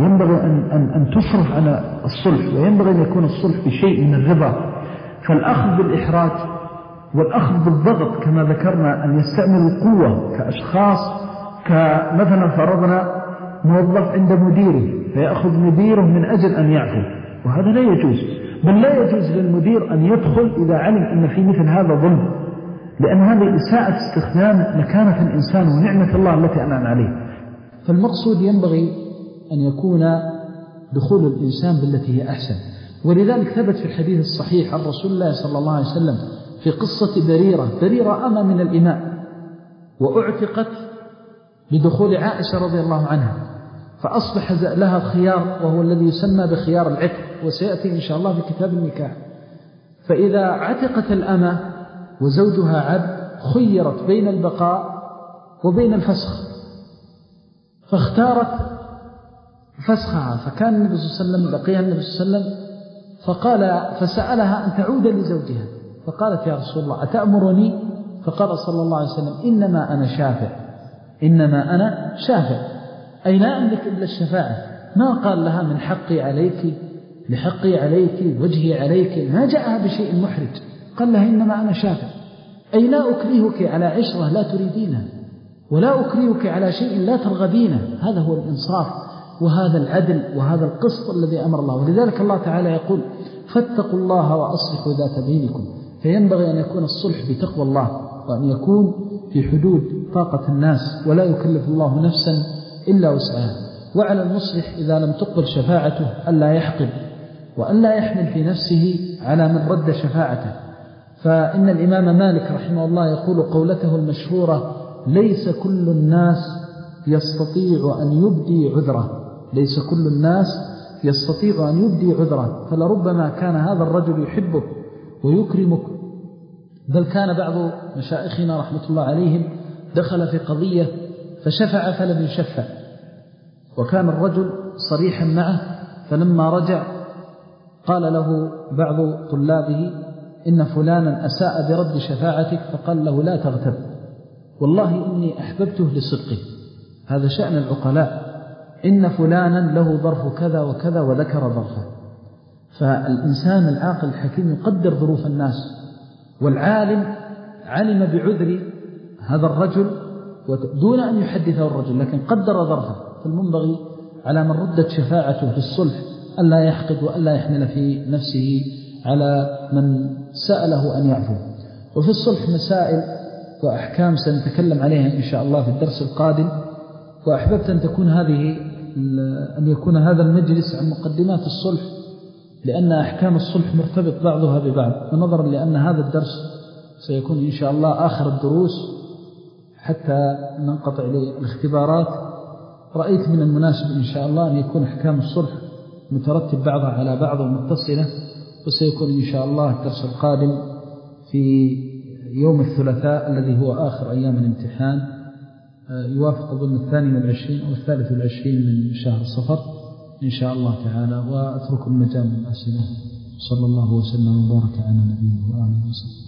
ينبغي أن, أن, أن تصرف على الصلح، وينبغي أن يكون الصلح بشيء من الرضا. فالأخذ بالإحراج والأخذ بالضغط كما ذكرنا، أن يستعمل القوة كأشخاص، كمثلا فرضنا موظف عند مديره فيأخذ مديره من أجل أن يعفو، وهذا لا يجوز. بل لا يجوز للمدير أن يدخل إذا علم أن في مثل هذا ظلم، لأن هذه إساءة استخدام مكانة الإنسان ونعمة الله التي أنعم عليه. فالمقصود ينبغي أن يكون دخول الإنسان بالتي هي أحسن. ولذلك ثبت في الحديث الصحيح عن رسول الله صلى الله عليه وسلم في قصة بريرة. بريرة أمة من الإماء، وأعتقت بدخول عائشة رضي الله عنها، فأصبح لها الخيار، وهو الذي يسمى بخيار العتق، وسيأتي إن شاء الله في كتاب النكاح. فإذا عتقت الأمة وزوجها عبد خيرت بين البقاء وبين الفسخ، فاختارت فسخها. فكان النبي صلى الله عليه وسلم لقيها النبي صلى الله عليه وسلم فقال فسألها أن تعود لزوجها، فقالت يا رسول الله أتأمرني؟ فقال صلى الله عليه وسلم إنما أنا شافع، إنما أنا شافع، أي لا أملك إلا الشفاعة. ما قال لها من حقي عليك، لحقي عليك، وجهي عليك، ما جاءها بشيء محرج، قال لها إنما أنا شافع، أي لا أكرهك على عشرة لا تريدينها، ولا أكرهك على شيء لا ترغبينه. هذا هو الإنصاف، وهذا العدل، وهذا القسط الذي أمر الله. ولذلك الله تعالى يقول فاتقوا الله وأصلحوا ذات بينكم. فينبغي أن يكون الصلح بتقوى الله، وأن يكون في حدود طاقة الناس، ولا يكلف الله نفسا إلا وسعها. وعلى المصلح إذا لم تقبل شفاعته ألا يحقد، وألا يحمل في نفسه على من رد شفاعته. فإن الإمام مالك رحمه الله يقول قولته المشهورة ليس كل الناس يستطيع أن يبدي عذره، ليس كل الناس يستطيع أن يبدي عذره، فلربما كان هذا الرجل يحبك ويكرمك. بل كان بعض مشايخنا رحمة الله عليهم دخل في قضية فشفع فلم يشفع، وكان الرجل صريحا معه، فلما رجع قال له بعض طلابه إن فلانا أساء برد شفاعتك، فقال له لا تغتب، والله إني أحببته لصدقه. هذا شأن العقلاء، إن فلانا له ظرف كذا وكذا وذكر ظرفه. فالإنسان العاقل الحكيم يقدر ظروف الناس، والعالم علم بعذر هذا الرجل دون أن يحدثه الرجل، لكن قدر ظرفه. فالمنبغي على من ردت شفاعته في الصلح ألا يحقد، وألا يحمل في نفسه على من سأله أن يعفو. وفي الصلح مسائل وأحكام سنتكلم عليها إن شاء الله في الدرس القادم، وأحببت أن تكون هذه أن يكون هذا المجلس عن مقدمات الصلح، لأن أحكام الصلح مرتبط بعضها ببعض. ونظرا لأن هذا الدرس سيكون إن شاء الله آخر الدروس حتى ننقطع للاختبارات، رأيت من المناسب إن شاء الله أن يكون أحكام الصلح مترتب بعضها على بعض ومتصلة. وسيكون إن شاء الله الدرس القادم في يوم الثلاثاء الذي هو آخر أيام الامتحان، يوافق أظن الثاني والعشرين أو الثالث والعشرين من شهر الصفر إن شاء الله تعالى. وأترك المجال للأسئلة. صلى الله وسلم وبارك على نبينا وآله وسلم.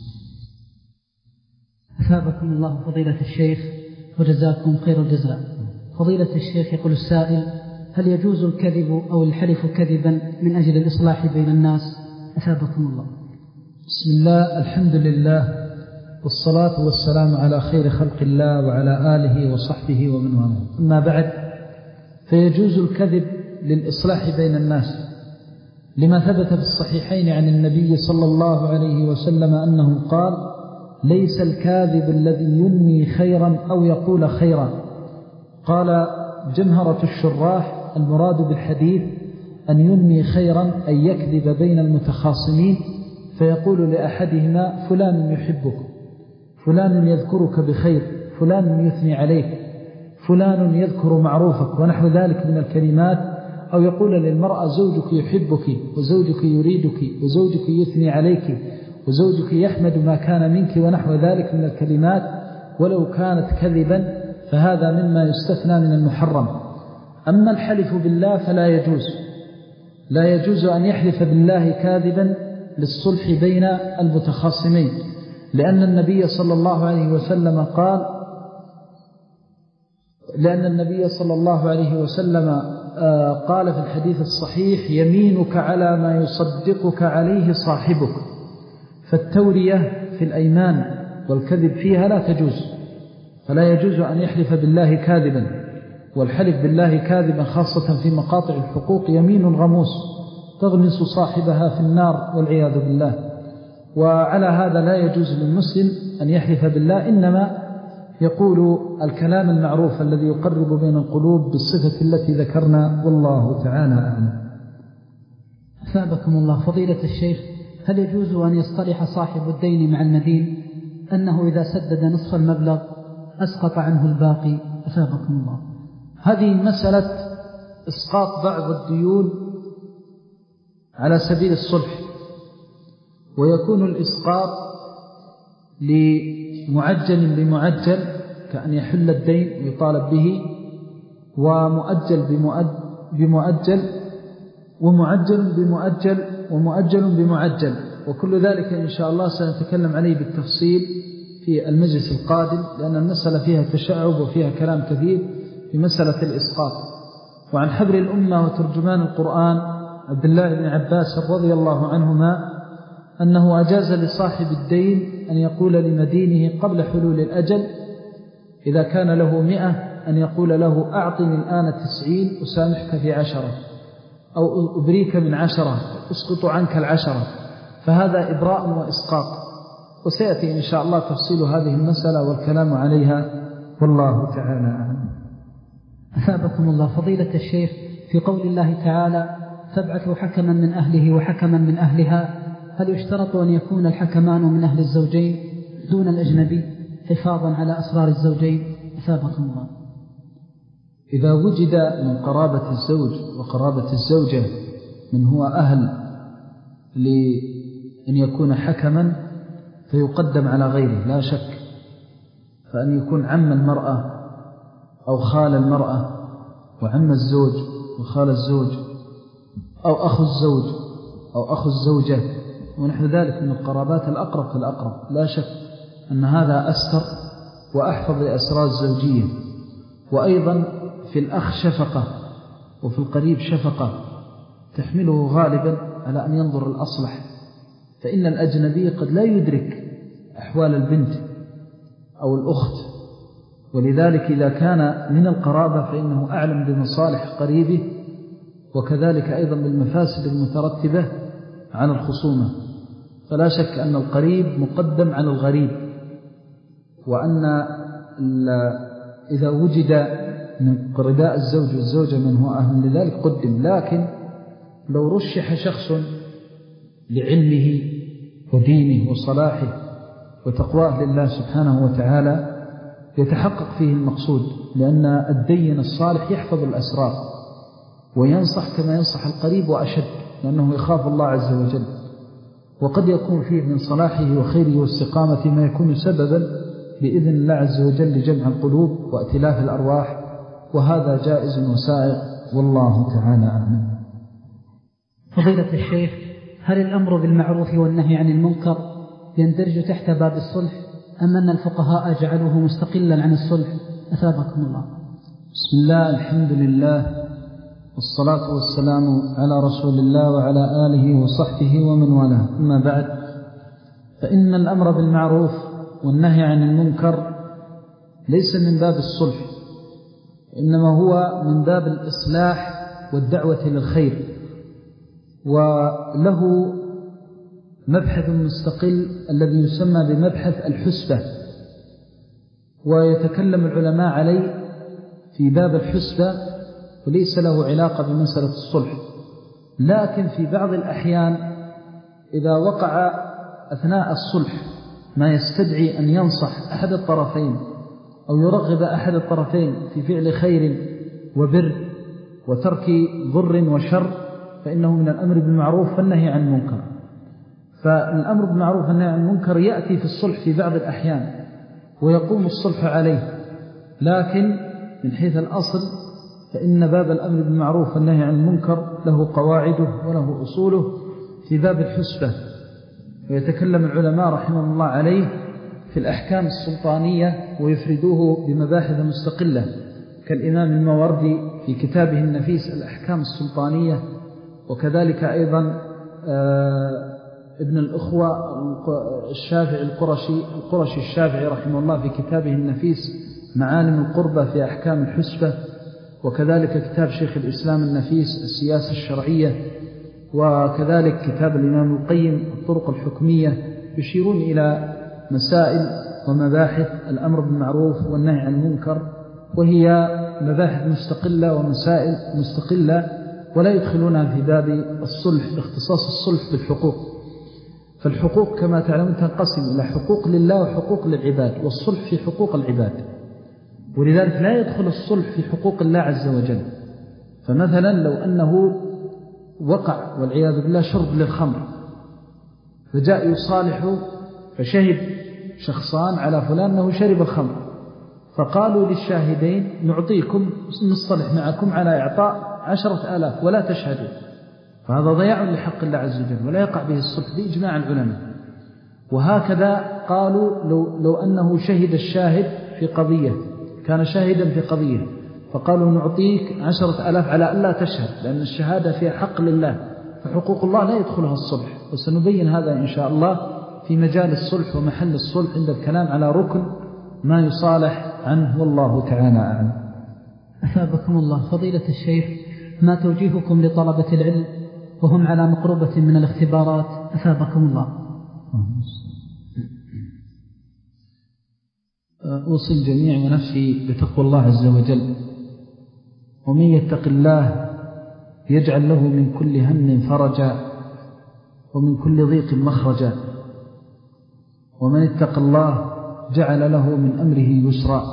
أثابكم الله فضيلة الشيخ وجزاكم خير الجزاء. فضيلة الشيخ يقول السائل: هل يجوز الكذب أو الحلف كذبا من أجل الإصلاح بين الناس؟ أثابكم الله. بسم الله، الحمد لله، والصلاة والسلام على خير خلق الله وعلى آله وصحبه ومن والاه. أما بعد، فيجوز الكذب للإصلاح بين الناس، لما ثبت في الصحيحين عن النبي صلى الله عليه وسلم أنه قال: ليس الكاذب الذي ينمي خيرا أو يقول خيرا. قال جمهرة الشراح: المراد بالحديث أن ينمي خيرا أي يكذب بين المتخاصمين، فيقول لأحدهما: فلان يحبك، فلان يذكرك بخير، فلان يثني عليك، فلان يذكر معروفك، ونحو ذلك من الكلمات. أو يقول للمرأة: زوجك يحبك، وزوجك يريدك، وزوجك يثني عليك، وزوجك يحمد ما كان منك، ونحو ذلك من الكلمات. ولو كانت كذبا فهذا مما يستثنى من المحرم. أما الحلف بالله فلا يجوز، لا يجوز أن يحلف بالله كاذبا للصلح بين المتخاصمين، لأن النبي صلى الله عليه وسلم قال لأن النبي صلى الله عليه وسلم قال في الحديث الصحيح يمينك على ما يصدقك عليه صاحبك، فالتورية في الأيمان والكذب فيها لا تجوز، فلا يجوز أن يحلف بالله كاذبا، والحلف بالله كاذبا خاصة في مقاطع الحقوق يمين غموس تغمس صاحبها في النار والعياذ بالله. وعلى هذا لا يجوز للمسلم أن يحلف بالله، إنما يقول الكلام المعروف الذي يقرب بين القلوب بالصفة التي ذكرنا، والله تعالى أعلم. أثابكم الله. فضيلة الشيخ، هل يجوز أن يصطلح صاحب الدين مع المدين أنه إذا سدد نصف المبلغ أسقط عنه الباقي؟ أثابكم الله. هذه مسألة إسقاط بعض الديون على سبيل الصلح، ويكون الإسقاط لمعجل بمعجل كأن يحل الدين ويطالب به، ومؤجل بمؤجل ومعجل بمؤجل ومؤجل بمعجل، وكل ذلك إن شاء الله سنتكلم عليه بالتفصيل في المجلس القادم، لأن المسألة فيها تشعب وفيها كلام كثير في مسألة الإسقاط. وعن حبر الأمة وترجمان القرآن عبد الله بن عباس رضي الله عنهما أنه أجاز لصاحب الدين أن يقول لمدينه قبل حلول الأجل إذا كان له مئة أن يقول له أعطني الآن تسعين أسامحك في عشرة، أو أبريك من عشرة أسقط عنك العشرة، فهذا إبراء وإسقاط، وسيأتي إن شاء الله تفصيل هذه المسألة والكلام عليها، والله تعالى أعلم. أثابكم الله. فضيلة الشيخ، في قول الله تعالى فابعثوا حكما من أهله وحكما من أهلها، هل يشترط أن يكون الحكمان من أهل الزوجين دون الأجنبي حفاظا على أسرار الزوجين؟ أثابكم الله. إذا وجد من قرابة الزوج وقرابة الزوجة من هو أهل لأن يكون حكما فيقدم على غيره لا شك، فأن يكون عم المرأة أو خال المرأة وعم الزوج وخال الزوج أو أخو الزوج أو أخو الزوجة ونحو ذلك من القرابات الأقرب فالأقرب، لا شك أن هذا أستر وأحفظ لأسرار الزوجية. وأيضا في الأخ شفقة وفي القريب شفقة تحمله غالبا على أن ينظر الأصلح، فإن الأجنبي قد لا يدرك أحوال البنت أو الأخت، ولذلك إذا كان من القرابة فإنه أعلم بمصالح قريبه، وكذلك أيضا بالمفاسد المترتبة عن الخصومة. فلا شك أن القريب مقدم على الغريب، وأن إذا وجد من قرداء الزوج والزوجة من هو أهل لذلك قدم. لكن لو رشح شخص لعلمه ودينه وصلاحه وتقواه لله سبحانه وتعالى يتحقق فيه المقصود، لأن الدين الصالح يحفظ الأسرار وينصح كما ينصح القريب وأشد، لأنه يخاف الله عز وجل، وقد يكون فيه من صلاحه وخيره واستقامة ما يكون سببا بإذن الله عز وجل لجمع القلوب وائتلاف الأرواح، وهذا جائز وسائغ، والله تعالى أعلم. فضيلة الشيخ، هل الأمر بالمعروف والنهي عن المنكر يندرج تحت باب الصلح، أم أن الفقهاء جعلوه مستقلا عن الصلح؟ أثابكم الله. بسم الله، الحمد لله، والصلاة والسلام على رسول الله وعلى آله وصحبه ومن والاه، أما بعد، فإن الأمر بالمعروف والنهي عن المنكر ليس من باب الصلح، إنما هو من باب الإصلاح والدعوة للخير، وله مبحث مستقل الذي يسمى بمبحث الحسبة، ويتكلم العلماء عليه في باب الحسبة، وليس له علاقة بمسألة الصلح. لكن في بعض الأحيان إذا وقع أثناء الصلح ما يستدعي أن ينصح أحد الطرفين أو يرغب أحد الطرفين في فعل خير وبر وترك ضر وشر، فإنه من الأمر بالمعروف والنهي عن المنكر. فالأمر بالمعروف والنهي عن المنكر يأتي في الصلح في بعض الأحيان ويقوم الصلح عليه، لكن من حيث الأصل فإن باب الأمر بالمعروف والنهي عن المنكر له قواعده وله أصوله في باب الحسبة، ويتكلم العلماء رحمه الله عليه في الأحكام السلطانية ويفردوه بمباحث مستقلة، كالإمام الماوردي في كتابه النفيس الأحكام السلطانية، وكذلك أيضا ابن الأخوة الشافعي القرشي القرشي الشافعي رحمه الله في كتابه النفيس معالم القربة في أحكام الحسبة، وكذلك كتاب شيخ الإسلام النفيس السياسة الشرعية، وكذلك كتاب الإمام القيم الطرق الحكمية، يشيرون إلى مسائل ومباحث الأمر بالمعروف والنهي عن المنكر، وهي مباحث مستقلة ومسائل مستقلة، ولا يدخلونها في باب الصلح باختصاص الصلح بالحقوق. فالحقوق كما تعلمون تنقسم إلى حقوق لله وحقوق للعباد، والصلح في حقوق العباد، ولذلك لا يدخل الصلح في حقوق الله عز وجل. فمثلا لو أنه وقع والعياذ بالله شرب للخمر، فجاء يصالح فشهد شخصان على فلان أنه شرب الخمر، فقالوا للشاهدين نعطيكم نصطلح معكم على إعطاء عشرة آلاف ولا تشهدوا، فهذا ضياع لحق الله عز وجل ولا يقع به الصلح بإجماع العلماء. وهكذا قالوا لو, لو أنه شهد الشاهد في قضية، كان شاهدا في قضية، فقالوا نعطيك عشرة آلاف على أن لا تشهد، لأن الشهادة فيها حق لله، فحقوق الله لا يدخلها الصلح. وسنبين هذا إن شاء الله في مجال الصلح ومحل الصلح عند الكلام على ركن ما يصالح عنه، والله تعالى أعلم. أثابكم الله. فضيلة الشيخ، ما توجيهكم لطلبة العلم وهم على مقربة من الاختبارات؟ أثابكم الله. أوصي الجميع ونفسي بتقوى الله عز وجل، ومن يتق الله يجعل له من كل هم فرجا ومن كل ضيق مخرجا، ومن اتق الله جعل له من أمره يسرا.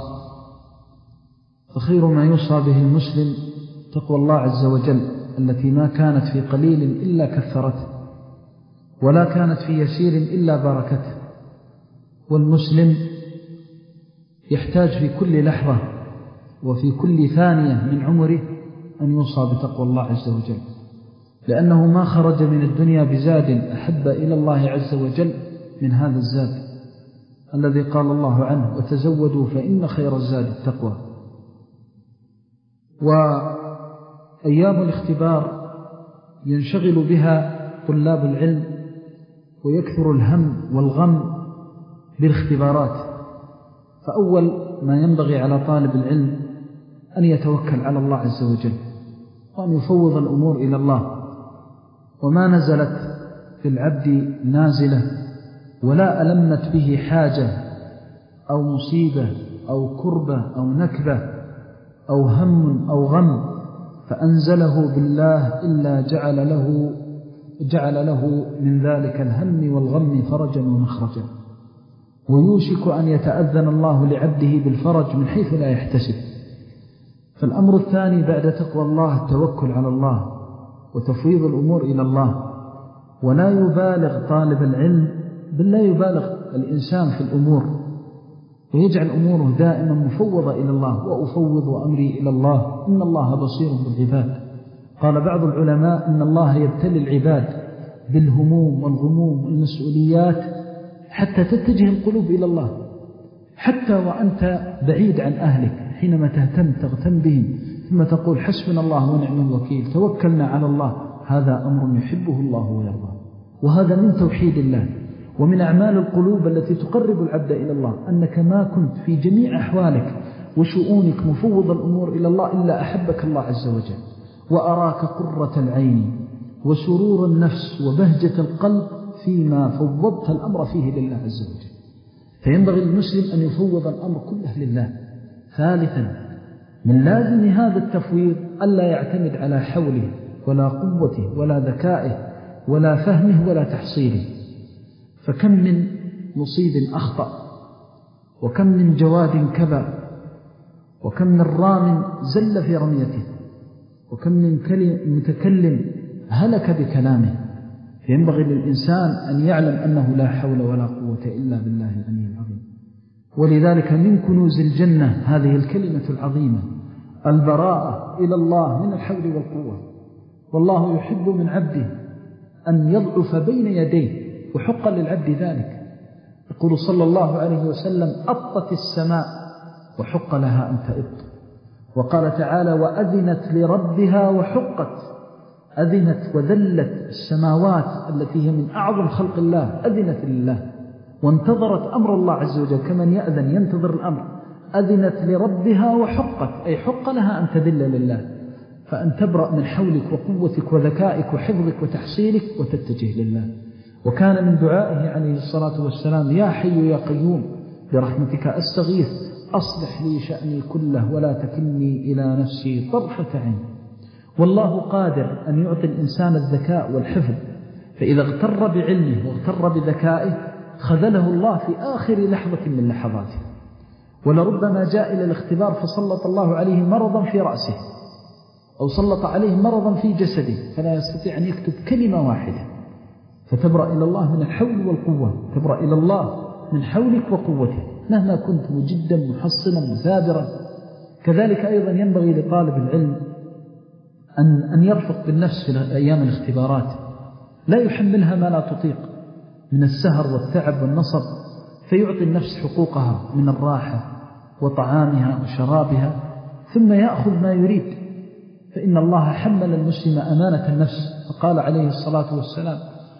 فخير ما يوصى به المسلم تقوى الله عز وجل، التي ما كانت في قليل إلا كثرته، ولا كانت في يسير إلا باركته. والمسلم يحتاج في كل لحظة وفي كل ثانية من عمره أن يوصى بتقوى الله عز وجل، لأنه ما خرج من الدنيا بزاد أحب إلى الله عز وجل من هذا الزاد الذي قال الله عنه وتزودوا فإن خير الزاد التقوى. وأيام الاختبار ينشغل بها طلاب العلم ويكثر الهم والغم بالاختبارات. فأول ما ينبغي على طالب العلم أن يتوكل على الله عز وجل، وأن يفوض الأمور إلى الله. وما نزلت في العبد نازلة ولا ألمت به حاجة أو مصيبة أو كربة أو نكبة أو هم أو غم فأنزله بالله إلا جعل له, جعل له من ذلك الهم والغم فرجا ومخرجا. ويوشك أن يتأذن الله لعبده بالفرج من حيث لا يحتسب. فالأمر الثاني بعد تقوى الله التوكل على الله وتفويض الأمور إلى الله. ولا يبالغ طالب العلم، بل لا يبالغ الإنسان في الأمور، ويجعل أموره دائما مفوضة إلى الله. وأفوض أمري إلى الله إن الله بصير بالعباد. قال بعض العلماء إن الله يبتلي العباد بالهموم والغموم والمسؤوليات حتى تتجه القلوب إلى الله، حتى وأنت بعيد عن أهلك حينما تهتم تغتم بهم ثم تقول حسبنا الله ونعم الوكيل توكلنا على الله. هذا أمر يحبه الله ويرضاه، وهذا من توحيد الله ومن أعمال القلوب التي تقرب العبد إلى الله، أنك ما كنت في جميع أحوالك وشؤونك مفوض الأمور إلى الله إلا أحبك الله عز وجل، وأراك قرة العين وسرور النفس وبهجة القلب فيما فوضت الأمر فيه لله عز وجل. فينبغي المسلم أن يفوض الأمر كله لله. ثالثا من لازم هذا التفويض ألا يعتمد على حوله ولا قوته ولا ذكائه ولا فهمه ولا تحصيله. فكم من مصيب أخطأ، وكم من جواد كبى، وكم من رام زل في رميته، وكم من متكلم هلك بكلامه. فينبغي للإنسان أن يعلم أنه لا حول ولا قوة إلا بالله العلي العظيم. ولذلك من كنوز الجنة هذه الكلمة العظيمة البراءة إلى الله من الحول والقوة. والله يحب من عبده أن يضعف بين يديه، وحق للعبد ذلك. يقول صلى الله عليه وسلم أطت السماء وحق لها أن تئط، وقال تعالى وأذنت لربها وحقت، أذنت وذلت السماوات التي هي من أعظم خلق الله، أذنت لله وانتظرت أمر الله عز وجل كمن يأذن ينتظر الأمر. أذنت لربها وحقت، أي حق لها أن تذل لله، فأن تبرأ من حولك وقوتك وذكائك وحفظك وتحصيلك وتتجه لله. وكان من دعائه عليه الصلاة والسلام يا حي يا قيوم برحمتك أستغيث أصلح لي شأني كله ولا تكلني إلى نفسي طرفة عين. والله قادر أن يعطي الإنسان الذكاء والحفظ، فإذا اغتر بعلمه واغتر بذكائه خذله الله في آخر لحظة من لحظاته. ولربما جاء إلى الاختبار فسلط الله عليه مرضا في رأسه أو سلط عليه مرضا في جسده فلا يستطيع أن يكتب كلمة واحدة، فتبرأ إلى الله من الحول والقوة، تبرأ إلى الله من حولك وقوتك مهما كنت مجدا محصنا مثابرا. كذلك أيضا ينبغي لطالب العلم أن, أن يرفق بالنفس في أيام الاختبارات، لا يحملها ما لا تطيق من السهر والتعب والنصب، فيعطي النفس حقوقها من الراحة وطعامها وشرابها ثم يأخذ ما يريد، فإن الله حمل المسلم أمانة النفس. فقال عليه الصلاة والسلام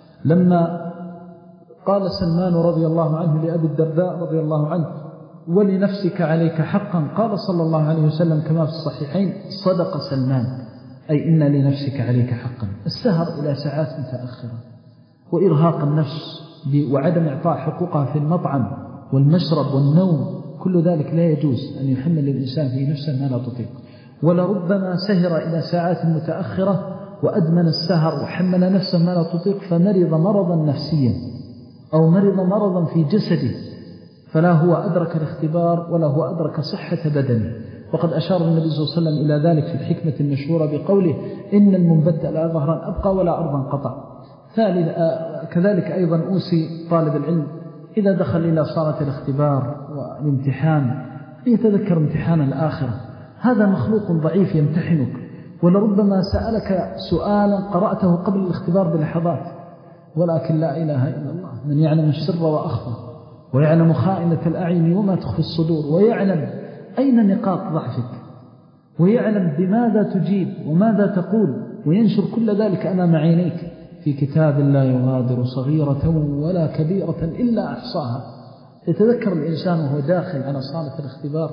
لما قال سلمان رضي الله عنه لأبي الدرداء رضي الله عنه ولنفسك عليك حقا، قال صلى الله عليه وسلم كما في الصحيحين صدق سلمان، أي إن لنفسك عليك حقا. السهر إلى ساعات متأخرة وإرهاق النفس وعدم إعطاء حقوقها في المطعم والمشرب والنوم، كل ذلك لا يجوز أن يحمل الإنسان في نفسه ما لا تطيق. ولربما سهر إلى ساعات متأخرة وأدمن السهر وحمل نفسه ما لا تطيق فمرض مرضا نفسيا أو مرض مرضا في جسده، فلا هو أدرك الاختبار ولا هو أدرك صحة بدنه. وقد أشار النبي صلى الله عليه وسلم إلى ذلك في الحكمة المشهورة بقوله إن المنبت لا ظهرا أبقى ولا أرضا قطع. ثالث كذلك أيضا أوصي طالب العلم إذا دخل إلى صالة الاختبار والامتحان يتذكر امتحان الآخرة، هذا مخلوق ضعيف يمتحنك، ولربما سألك سؤالا قرأته قبل الاختبار بلحظات، ولكن لا إله إلا الله من يعلم السر وأخفى ويعلم خائنة الأعين وما تخفي الصدور، ويعلم أين نقاط ضعفك ويعلم بماذا تجيب وماذا تقول، وينشر كل ذلك أمام عينيك في كتاب لا يغادر صغيرة ولا كبيرة إلا أحصاها. يتذكر الإنسان وهو داخل على صالة الاختبار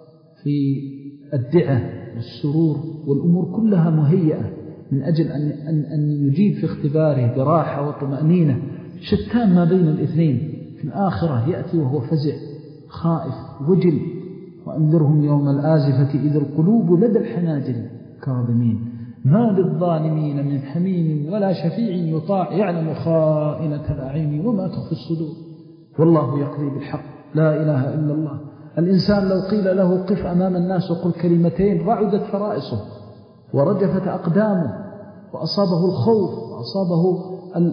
في الدعة والسرور والأمور كلها مهيئة من أجل أن, أن, أن يجيب في اختباره براحة وطمأنينة، شتان ما بين الاثنين. في الآخرة يأتي وهو فزع خائف وجل، وأنذرهم يوم الآزفة إذ القلوب لدى الحناجر كاظمين ما للظالمين من حميم ولا شفيع يطاع يعلم خائنة الأعين وما تخفي الصدور والله يقضي بالحق لا إله إلا الله. الإنسان لو قيل له قف أمام الناس وقل كلمتين رعدت فرائصه ورجفت أقدامه وأصابه الخوف وأصابه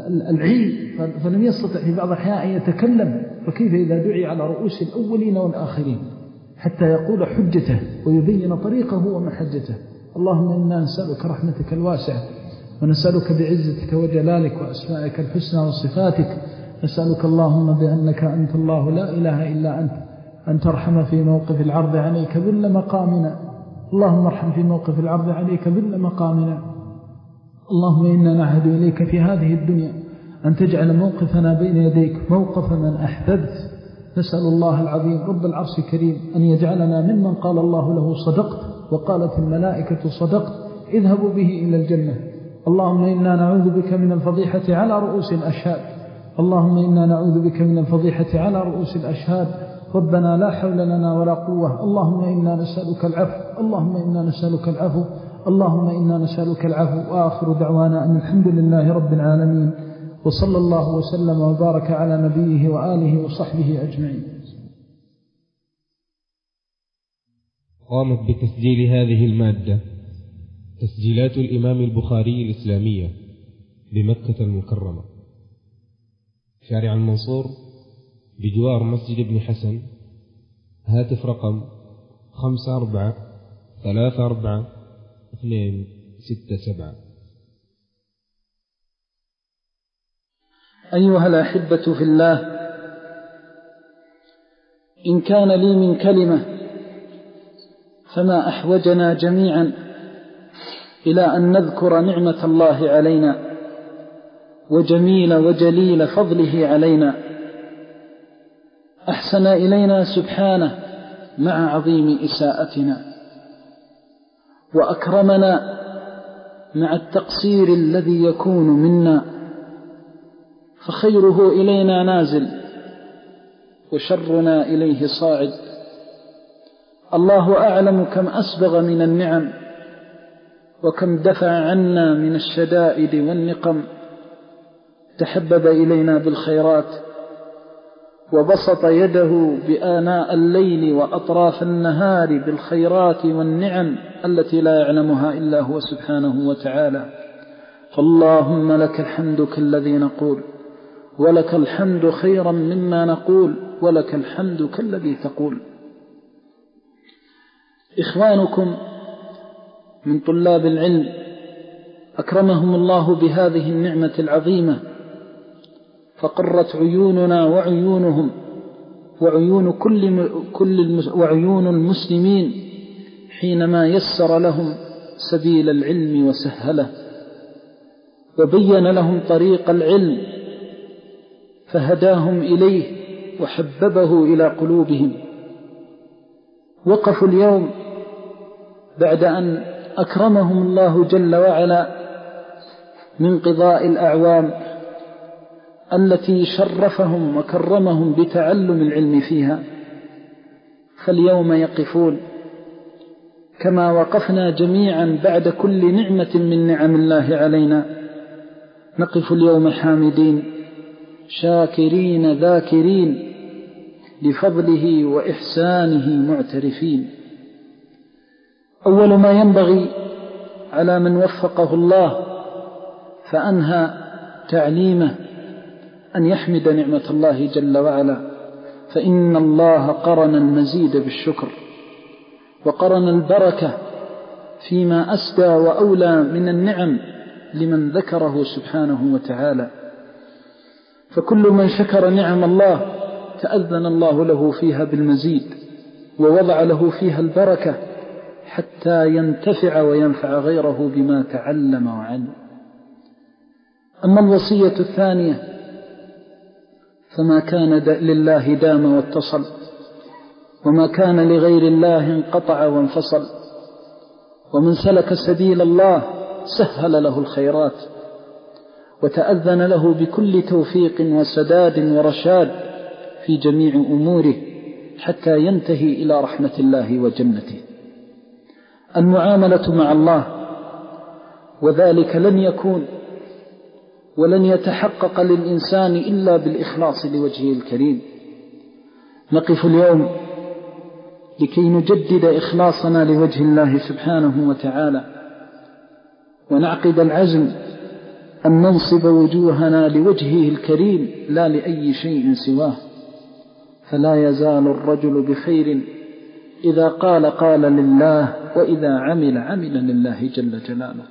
العي فلم يستطع في بعض الأحيان أن يتكلم، فكيف إذا دعي على رؤوس الأولين والآخرين حتى يقول حجته ويبين طريقه ومحجته. اللهم إنا نسألك رحمتك الواسعة ونسألك بعزتك وجلالك وأسمائك الحسنى وصفاتك، نسألك اللهم بأنك أنت الله لا إله إلا أنت أن ترحم في موقف العرض عليك ذل مقامنا. اللهم ارحم في موقف العرض عليك ذل مقامنا. اللهم إنا نعهد إليك في هذه الدنيا أن تجعل موقفنا بين يديك موقف من أحببت. نسأل الله العظيم رب العرش الكريم أن يجعلنا ممن قال الله له صدقت وقالت الملائكة صدقت اذهبوا به إلى الجنة. اللهم إنا نعوذ بك من الفضيحة على رؤوس الأشهاد. اللهم إنا نعوذ بك من الفضيحة على رؤوس الأشهاد. ربنا لا حول لنا ولا قوة. اللهم إنا نسألك العفو. اللهم إنا نسألك العفو. اللهم إنا نسألك العفو. وآخر دعوانا أن الحمد لله رب العالمين، وصلى الله وسلم وبارك على نبيه وآله وصحبه أجمعين. قامت بتسجيل هذه المادة تسجيلات الإمام البخاري الإسلامية بمكة المكرمة، شارع المنصور بجوار مسجد ابن حسن. هاتف رقم خمسة أربعة ثلاثة أربعة اثنين ستة سبعة. أيها الأحبة في الله، إن كان لي من كلمة فما أحوجنا جميعا إلى أن نذكر نعمة الله علينا وجميل وجليل فضله علينا. أحسن إلينا سبحانه مع عظيم إساءتنا، وأكرمنا مع التقصير الذي يكون منا، فخيره إلينا نازل وشرنا إليه صاعد. الله أعلم كم أسبغ من النعم، وكم دفع عنا من الشدائد والنقم. تحبب إلينا بالخيرات وبسط يده بآناء الليل وأطراف النهار بالخيرات والنعم التي لا يعلمها إلا هو سبحانه وتعالى. فاللهم لك الحمد كالذي نقول، ولك الحمد خيرا مما نقول، ولك الحمد كالذي تقول. إخوانكم من طلاب العلم أكرمهم الله بهذه النعمة العظيمة، فقرت عيوننا وعيونهم وعيون كل كل وعيون المسلمين حينما يسر لهم سبيل العلم وسهله، وبين لهم طريق العلم فهداهم إليه وحببه إلى قلوبهم. وقفوا اليوم بعد أن أكرمهم الله جل وعلا من قضاء الأعوام التي شرفهم وكرمهم بتعلم العلم فيها، فاليوم يقفون كما وقفنا جميعا بعد كل نعمة من نعم الله علينا. نقف اليوم حامدين شاكرين ذاكرين لفضله وإحسانه معترفين. أول ما ينبغي على من وفقه الله فأنهى تعليمه أن يحمد نعمة الله جل وعلا، فإن الله قرن المزيد بالشكر، وقرن البركة فيما أسدى وأولى من النعم لمن ذكره سبحانه وتعالى. فكل من شكر نعم الله تأذن الله له فيها بالمزيد، ووضع له فيها البركة حتى ينتفع وينفع غيره بما تعلم وعلم. أما الوصية الثانية فما كان لله دام واتصل، وما كان لغير الله انقطع وانفصل. ومن سلك سبيل الله سهل له الخيرات، وتأذن له بكل توفيق وسداد ورشاد في جميع أموره حتى ينتهي إلى رحمة الله وجنته. المعاملة مع الله، وذلك لن يكون ولن يتحقق للإنسان إلا بالإخلاص لوجهه الكريم. نقف اليوم لكي نجدد إخلاصنا لوجه الله سبحانه وتعالى، ونعقد العزم أن ننصب وجوهنا لوجهه الكريم لا لأي شيء سواه. فلا يزال الرجل بخير إذا قال قال لله، وإذا عمل عمل لله جل جلاله.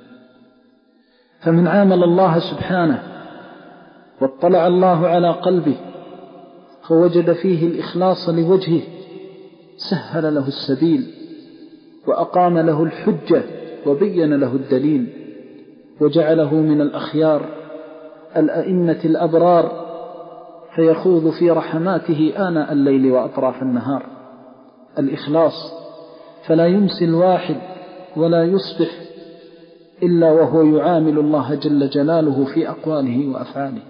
فمن عامل الله سبحانه واطلع الله على قلبه فوجد فيه الإخلاص لوجهه سهل له السبيل، وأقام له الحجة وبين له الدليل، وجعله من الأخيار الأئمة الأبرار فيخوض في رحماته آناء الليل وأطراف النهار. الإخلاص، فلا يمسي الواحد ولا يصبح إلا وهو يعامل الله جل جلاله في أقواله وأفعاله.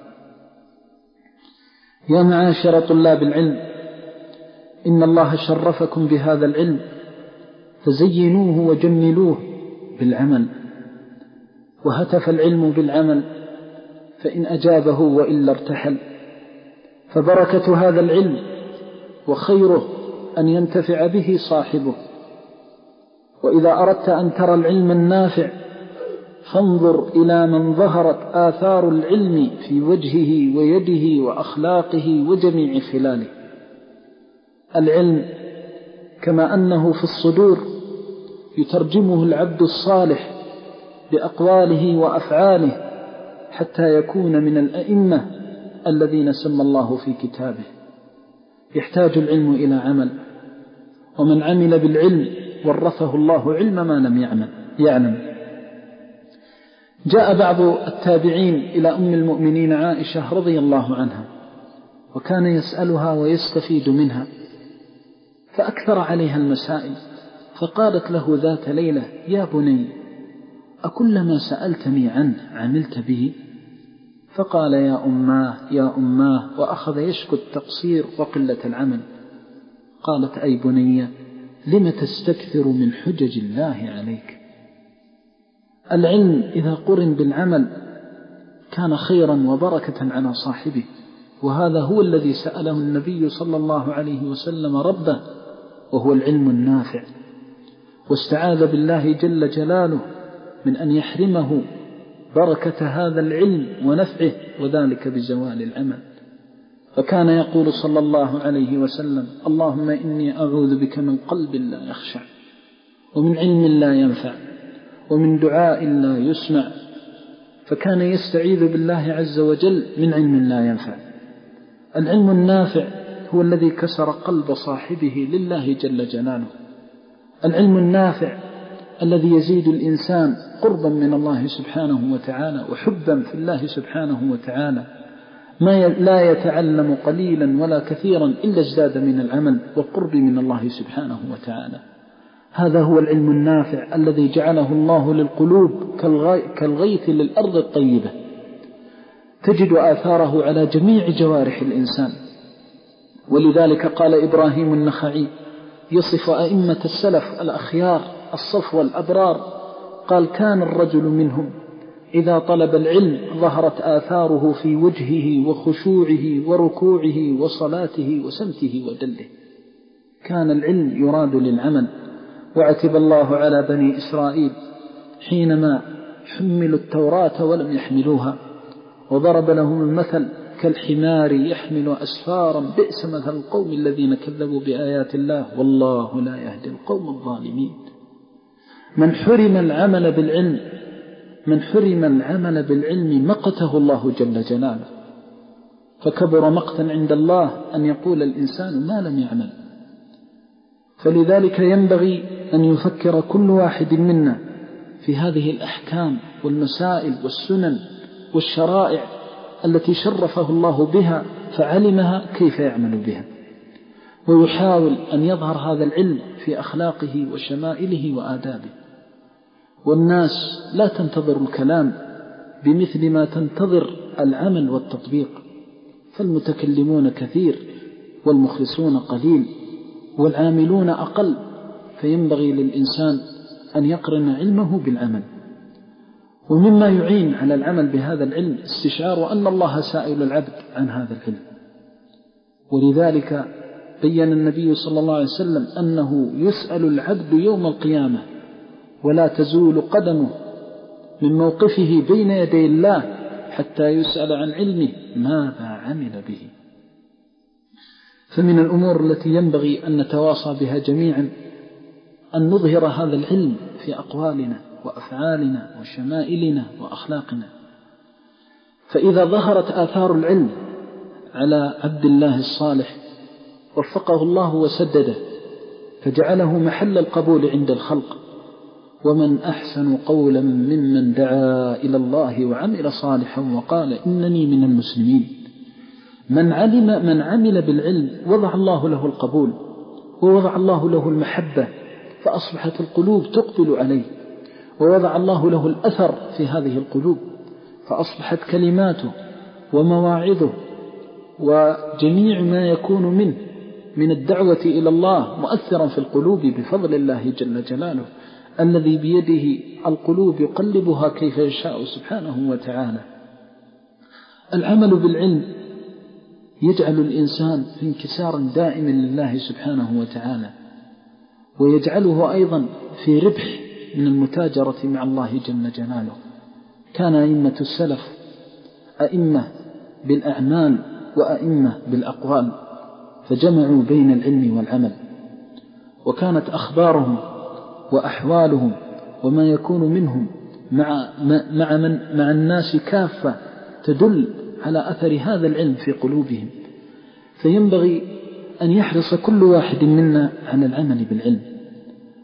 يا معاشر طلاب العلم، إن الله شرفكم بهذا العلم، فزينوه وجملوه بالعمل. وهتف العلم بالعمل، فإن أجابه وإلا ارتحل. فبركة هذا العلم وخيره أن ينتفع به صاحبه. وإذا أردت أن ترى العلم النافع فانظر إلى من ظهرت آثار العلم في وجهه ويده وأخلاقه وجميع خلاله. العلم كما أنه في الصدور يترجمه العبد الصالح بأقواله وأفعاله حتى يكون من الأئمة الذين سمى الله في كتابه. يحتاج العلم إلى عمل، ومن عمل بالعلم ورثه الله علم ما لم يعلم يعلم. جاء بعض التابعين إلى أم المؤمنين عائشة رضي الله عنها، وكان يسألها ويستفيد منها، فأكثر عليها المسائل، فقالت له ذات ليلة: يا بني، أكلما سألتني عنه عملت به؟ فقال: يا أماه يا أماه، وأخذ يشكو التقصير وقلة العمل. قالت: أي بني، لم تستكثر من حجج الله عليك؟ العلم إذا قرن بالعمل كان خيرا وبركة على صاحبه، وهذا هو الذي سأله النبي صلى الله عليه وسلم ربه، وهو العلم النافع، واستعاذ بالله جل جلاله من أن يحرمه بركة هذا العلم ونفعه، وذلك بزوال العمل. فكان يقول صلى الله عليه وسلم: اللهم إني أعوذ بك من قلب لا يخشع، ومن علم لا ينفع، ومن دعاء لا يسمع. فكان يستعيذ بالله عز وجل من علم لا ينفع. العلم النافع هو الذي كسر قلب صاحبه لله جل جلاله. العلم النافع الذي يزيد الإنسان قربا من الله سبحانه وتعالى وحبا في الله سبحانه وتعالى. ما لا يتعلم قليلا ولا كثيرا إلا ازداد من العمل والقرب من الله سبحانه وتعالى. هذا هو العلم النافع الذي جعله الله للقلوب كالغيث للأرض الطيبة، تجد آثاره على جميع جوارح الإنسان. ولذلك قال إبراهيم النخعي يصف أئمة السلف الأخيار الصفوة الأبرار، قال: كان الرجل منهم إذا طلب العلم ظهرت آثاره في وجهه وخشوعه وركوعه وصلاته وسمته ودله. كان العلم يراد للعمل. وعتب الله على بني إسرائيل حينما حملوا التوراة ولم يحملوها، وضرب لهم المثل كالحمار يحمل أسفارا، بئس مثل القوم الذين كذبوا بآيات الله والله لا يهدي القوم الظالمين. من حرم العمل بالعلم من حرم العمل بالعلم مقته الله جل جلاله، فكبر مقتا عند الله أن يقول الإنسان ما لم يعمل. فلذلك ينبغي أن يفكر كل واحد منا في هذه الأحكام والمسائل والسنن والشرائع التي شرفه الله بها فعلمها كيف يعمل بها، ويحاول أن يظهر هذا العلم في أخلاقه وشمائله وآدابه. والناس لا تنتظر الكلام بمثل ما تنتظر العمل والتطبيق، فالمتكلمون كثير والمخلصون قليل والعاملون أقل. فينبغي للإنسان أن يقرن علمه بالعمل. ومما يعين على العمل بهذا العلم استشعار أن الله سائل العبد عن هذا العلم. ولذلك بيّن النبي صلى الله عليه وسلم أنه يسأل العبد يوم القيامة ولا تزول قدمه من موقفه بين يدي الله حتى يسأل عن علمه ماذا عمل به. فمن الأمور التي ينبغي أن نتواصى بها جميعا أن نظهر هذا العلم في أقوالنا وأفعالنا وشمائلنا وأخلاقنا. فإذا ظهرت آثار العلم على عبد الله الصالح وفقه الله وسدده فجعله محل القبول عند الخلق، ومن أحسن قولا ممن دعا إلى الله وعمل صالحا وقال إنني من المسلمين. من علم من عمل بالعلم وضع الله له القبول ووضع الله له المحبة، فأصبحت القلوب تقبل عليه، ووضع الله له الأثر في هذه القلوب، فأصبحت كلماته ومواعظه وجميع ما يكون منه من الدعوة إلى الله مؤثرا في القلوب بفضل الله جل جلاله الذي بيده القلوب يقلبها كيف يشاء سبحانه وتعالى. العمل بالعلم يجعل الإنسان في انكسار دائم لله سبحانه وتعالى، ويجعله أيضا في ربح من المتاجرة مع الله جل جلاله. كان أئمة السلف أئمة بالأعمال وأئمة بالأقوال، فجمعوا بين العلم والعمل، وكانت أخبارهم وأحوالهم وما يكون منهم مع, مع, من مع الناس كافة تدل على أثر هذا العلم في قلوبهم. فينبغي أن يحرص كل واحد منا على العمل بالعلم.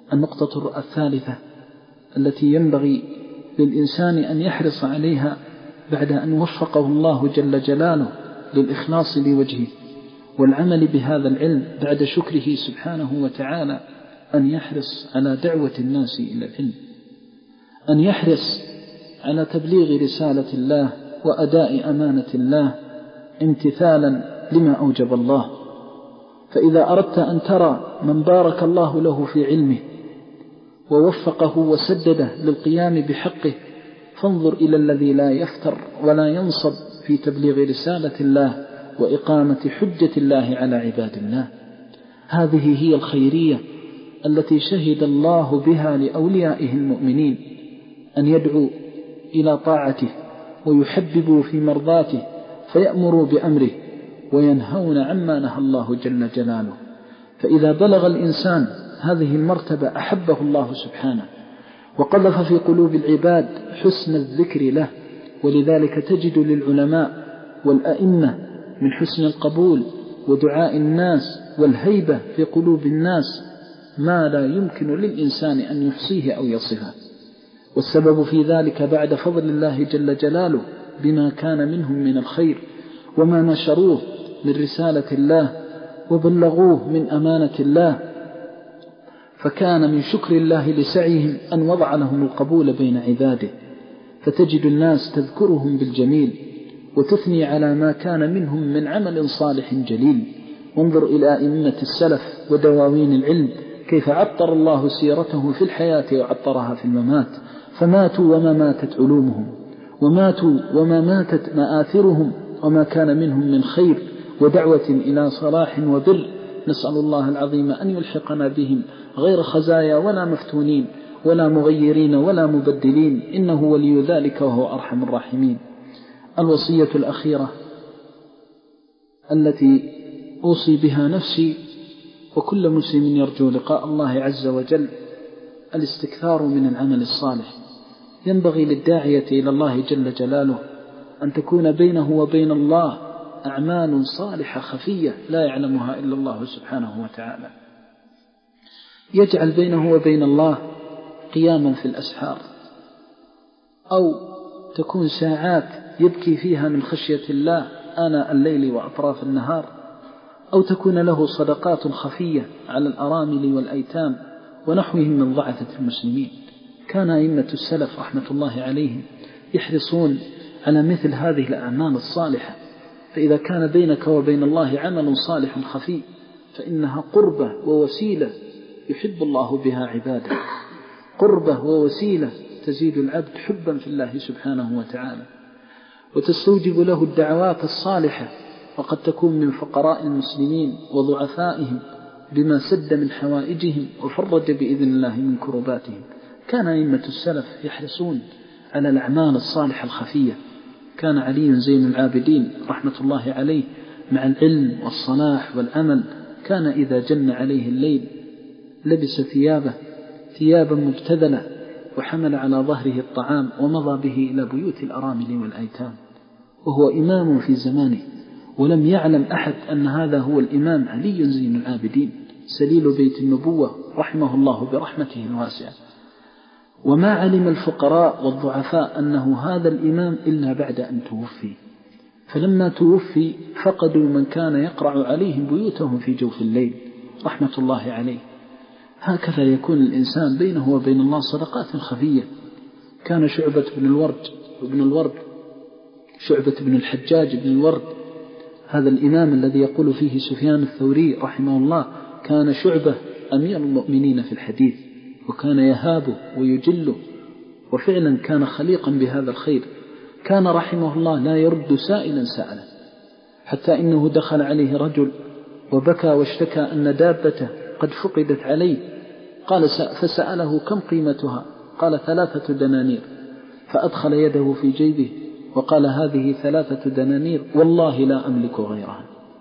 النقطة الثالثة التي ينبغي للإنسان أن يحرص عليها بعد أن وفقه الله جل جلاله للإخلاص لوجهه والعمل بهذا العلم بعد شكره سبحانه وتعالى، أن يحرص على دعوة الناس إلى العلم، أن يحرص على تبليغ رسالة الله وأداء أمانة الله امتثالا لما أوجب الله. فإذا أردت أن ترى من بارك الله له في علمه ووفقه وسدده للقيام بحقه، فانظر إلى الذي لا يفتر ولا ينصب في تبليغ رسالة الله وإقامة حجة الله على عباد الله. هذه هي الخيرية التي شهد الله بها لأوليائه المؤمنين، أن يدعو إلى طاعته ويحببوا في مرضاته فيأمروا بأمره وينهون عما نهى الله جل جلاله. فإذا بلغ الإنسان هذه المرتبة أحبه الله سبحانه وقذف في قلوب العباد حسن الذكر له. ولذلك تجد للعلماء والأئمة من حسن القبول ودعاء الناس والهيبة في قلوب الناس ما لا يمكن للإنسان أن يحصيه أو يصفه. والسبب في ذلك بعد فضل الله جل جلاله بما كان منهم من الخير وما نشروه من رسالة الله وبلغوه من أمانة الله، فكان من شكر الله لسعيهم أن وضع لهم القبول بين عباده، فتجد الناس تذكرهم بالجميل وتثني على ما كان منهم من عمل صالح جليل. وانظر إلى أئمة السلف ودواوين العلم كيف عطر الله سيرته في الحياة وعطرها في الممات، فماتوا وما ماتت علومهم، وماتوا وما ماتت مآثرهم، وما كان منهم من خير ودعوة إلى صلاح وبر. نسأل الله العظيم أن يلحقنا بهم غير خزايا ولا مفتونين ولا مغيرين ولا مبدلين، إنه ولي ذلك وهو أرحم الراحمين. الوصية الأخيرة التي أوصي بها نفسي وكل مسلم يرجو لقاء الله عز وجل الاستكثار من العمل الصالح. ينبغي للداعية إلى الله جل جلاله أن تكون بينه وبين الله أعمال صالحة خفية لا يعلمها إلا الله سبحانه وتعالى. يجعل بينه وبين الله قياما في الأسحار، أو تكون ساعات يبكي فيها من خشية الله آناء الليل وأطراف النهار، أو تكون له صدقات خفية على الأرامل والأيتام ونحوهم من ضعفة المسلمين. كان أئمة السلف رحمة الله عليهم يحرصون على مثل هذه الأعمال الصالحة، فإذا كان بينك وبين الله عمل صالح خفي فإنها قربة ووسيلة يحب الله بها عباده، قربة ووسيلة تزيد العبد حبا في الله سبحانه وتعالى، وتستوجب له الدعوات الصالحة، وقد تكون من فقراء المسلمين وضعفائهم بما سد من حوائجهم وفرج بإذن الله من كرباتهم. كان أئمة السلف يحرصون على الأعمال الصالحة الخفية. كان علي زين العابدين رحمة الله عليه مع العلم والصلاح والعمل كان إذا جن عليه الليل لبس ثيابه ثيابا مبتذلة وحمل على ظهره الطعام ومضى به إلى بيوت الأرامل والأيتام، وهو إمام في زمانه، ولم يعلم أحد أن هذا هو الإمام علي زين العابدين سليل بيت النبوة رحمه الله برحمته الواسعة. وما علم الفقراء والضعفاء أنه هذا الإمام إلا بعد أن توفي، فلما توفي فقدوا من كان يقرع عليهم بيوتهم في جوف الليل رحمة الله عليه. هكذا يكون الإنسان بينه وبين الله صدقات خفية. كان شعبة بن الورد بن الورد شعبة بن الحجاج بن الورد، هذا الإمام الذي يقول فيه سفيان الثوري رحمه الله كان شعبة أمير المؤمنين في الحديث، وكان يهابه ويجله، وفعلا كان خليقا بهذا الخير. كان رحمه الله لا يرد سائلا سأله، حتى إنه دخل عليه رجل وبكى واشتكى أن دابته قد فقدت عليه، قال فسأله كم قيمتها؟ قال ثلاثة دنانير، فأدخل يده في جيبه وقال هذه ثلاثة دنانير والله لا أملك غيرها.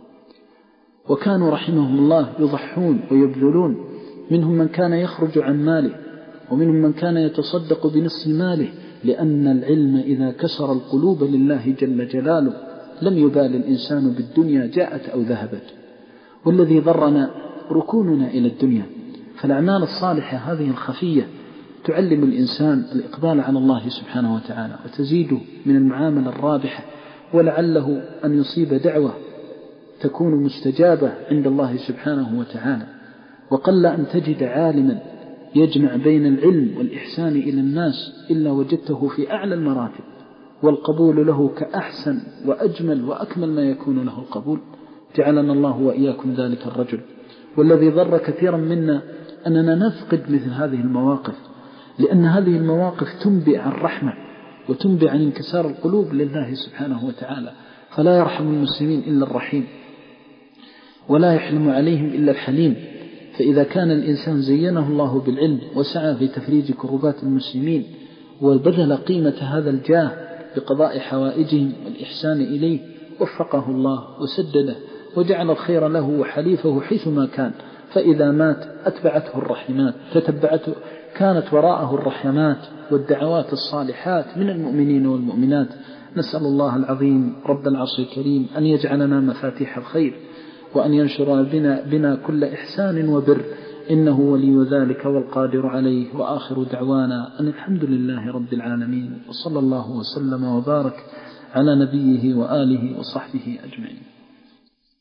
وكانوا رحمهم الله يضحون ويبذلون، منهم من كان يخرج عن ماله، ومنهم من كان يتصدق بنصف ماله، لأن العلم إذا كسر القلوب لله جل جلاله لم يبال الإنسان بالدنيا جاءت أو ذهبت. والذي ضرنا ركوننا إلى الدنيا، فالأعمال الصالحة هذه الخفية تعلم الإنسان الإقبال على الله سبحانه وتعالى وتزيده من المعاملة الرابحة، ولعله أن يصيب دعوة تكون مستجابة عند الله سبحانه وتعالى. وقل أن تجد عالما يجمع بين العلم والإحسان إلى الناس إلا وجدته في أعلى المراتب، والقبول له كأحسن وأجمل وأكمل ما يكون له القبول. جعلنا الله وإياكم ذلك الرجل. والذي ضر كثيرا منا أننا نفقد مثل هذه المواقف، لأن هذه المواقف تنبئ عن رحمة وتنبئ عن انكسار القلوب لله سبحانه وتعالى، فلا يرحم المسلمين إلا الرحيم، ولا يحلم عليهم إلا الحليم. فإذا كان الإنسان زينه الله بالعلم وسعى في تفريج كربات المسلمين وبذل قيمة هذا الجاه بقضاء حوائجهم والإحسان إليه، وفقه الله وسدده وجعل الخير له وحليفه حيثما كان، فإذا مات أتبعته الرحمات، تتبعته كانت وراءه الرحمات والدعوات الصالحات من المؤمنين والمؤمنات. نسأل الله العظيم رب العرش الكريم أن يجعلنا مفاتيح الخير، وأن ينشر بنا, بنا كل إحسان وبر، إنه ولي ذلك والقادر عليه. وآخر دعوانا أن الحمد لله رب العالمين، وصلى الله وسلم وبارك على نبيه وآله وصحبه أجمعين.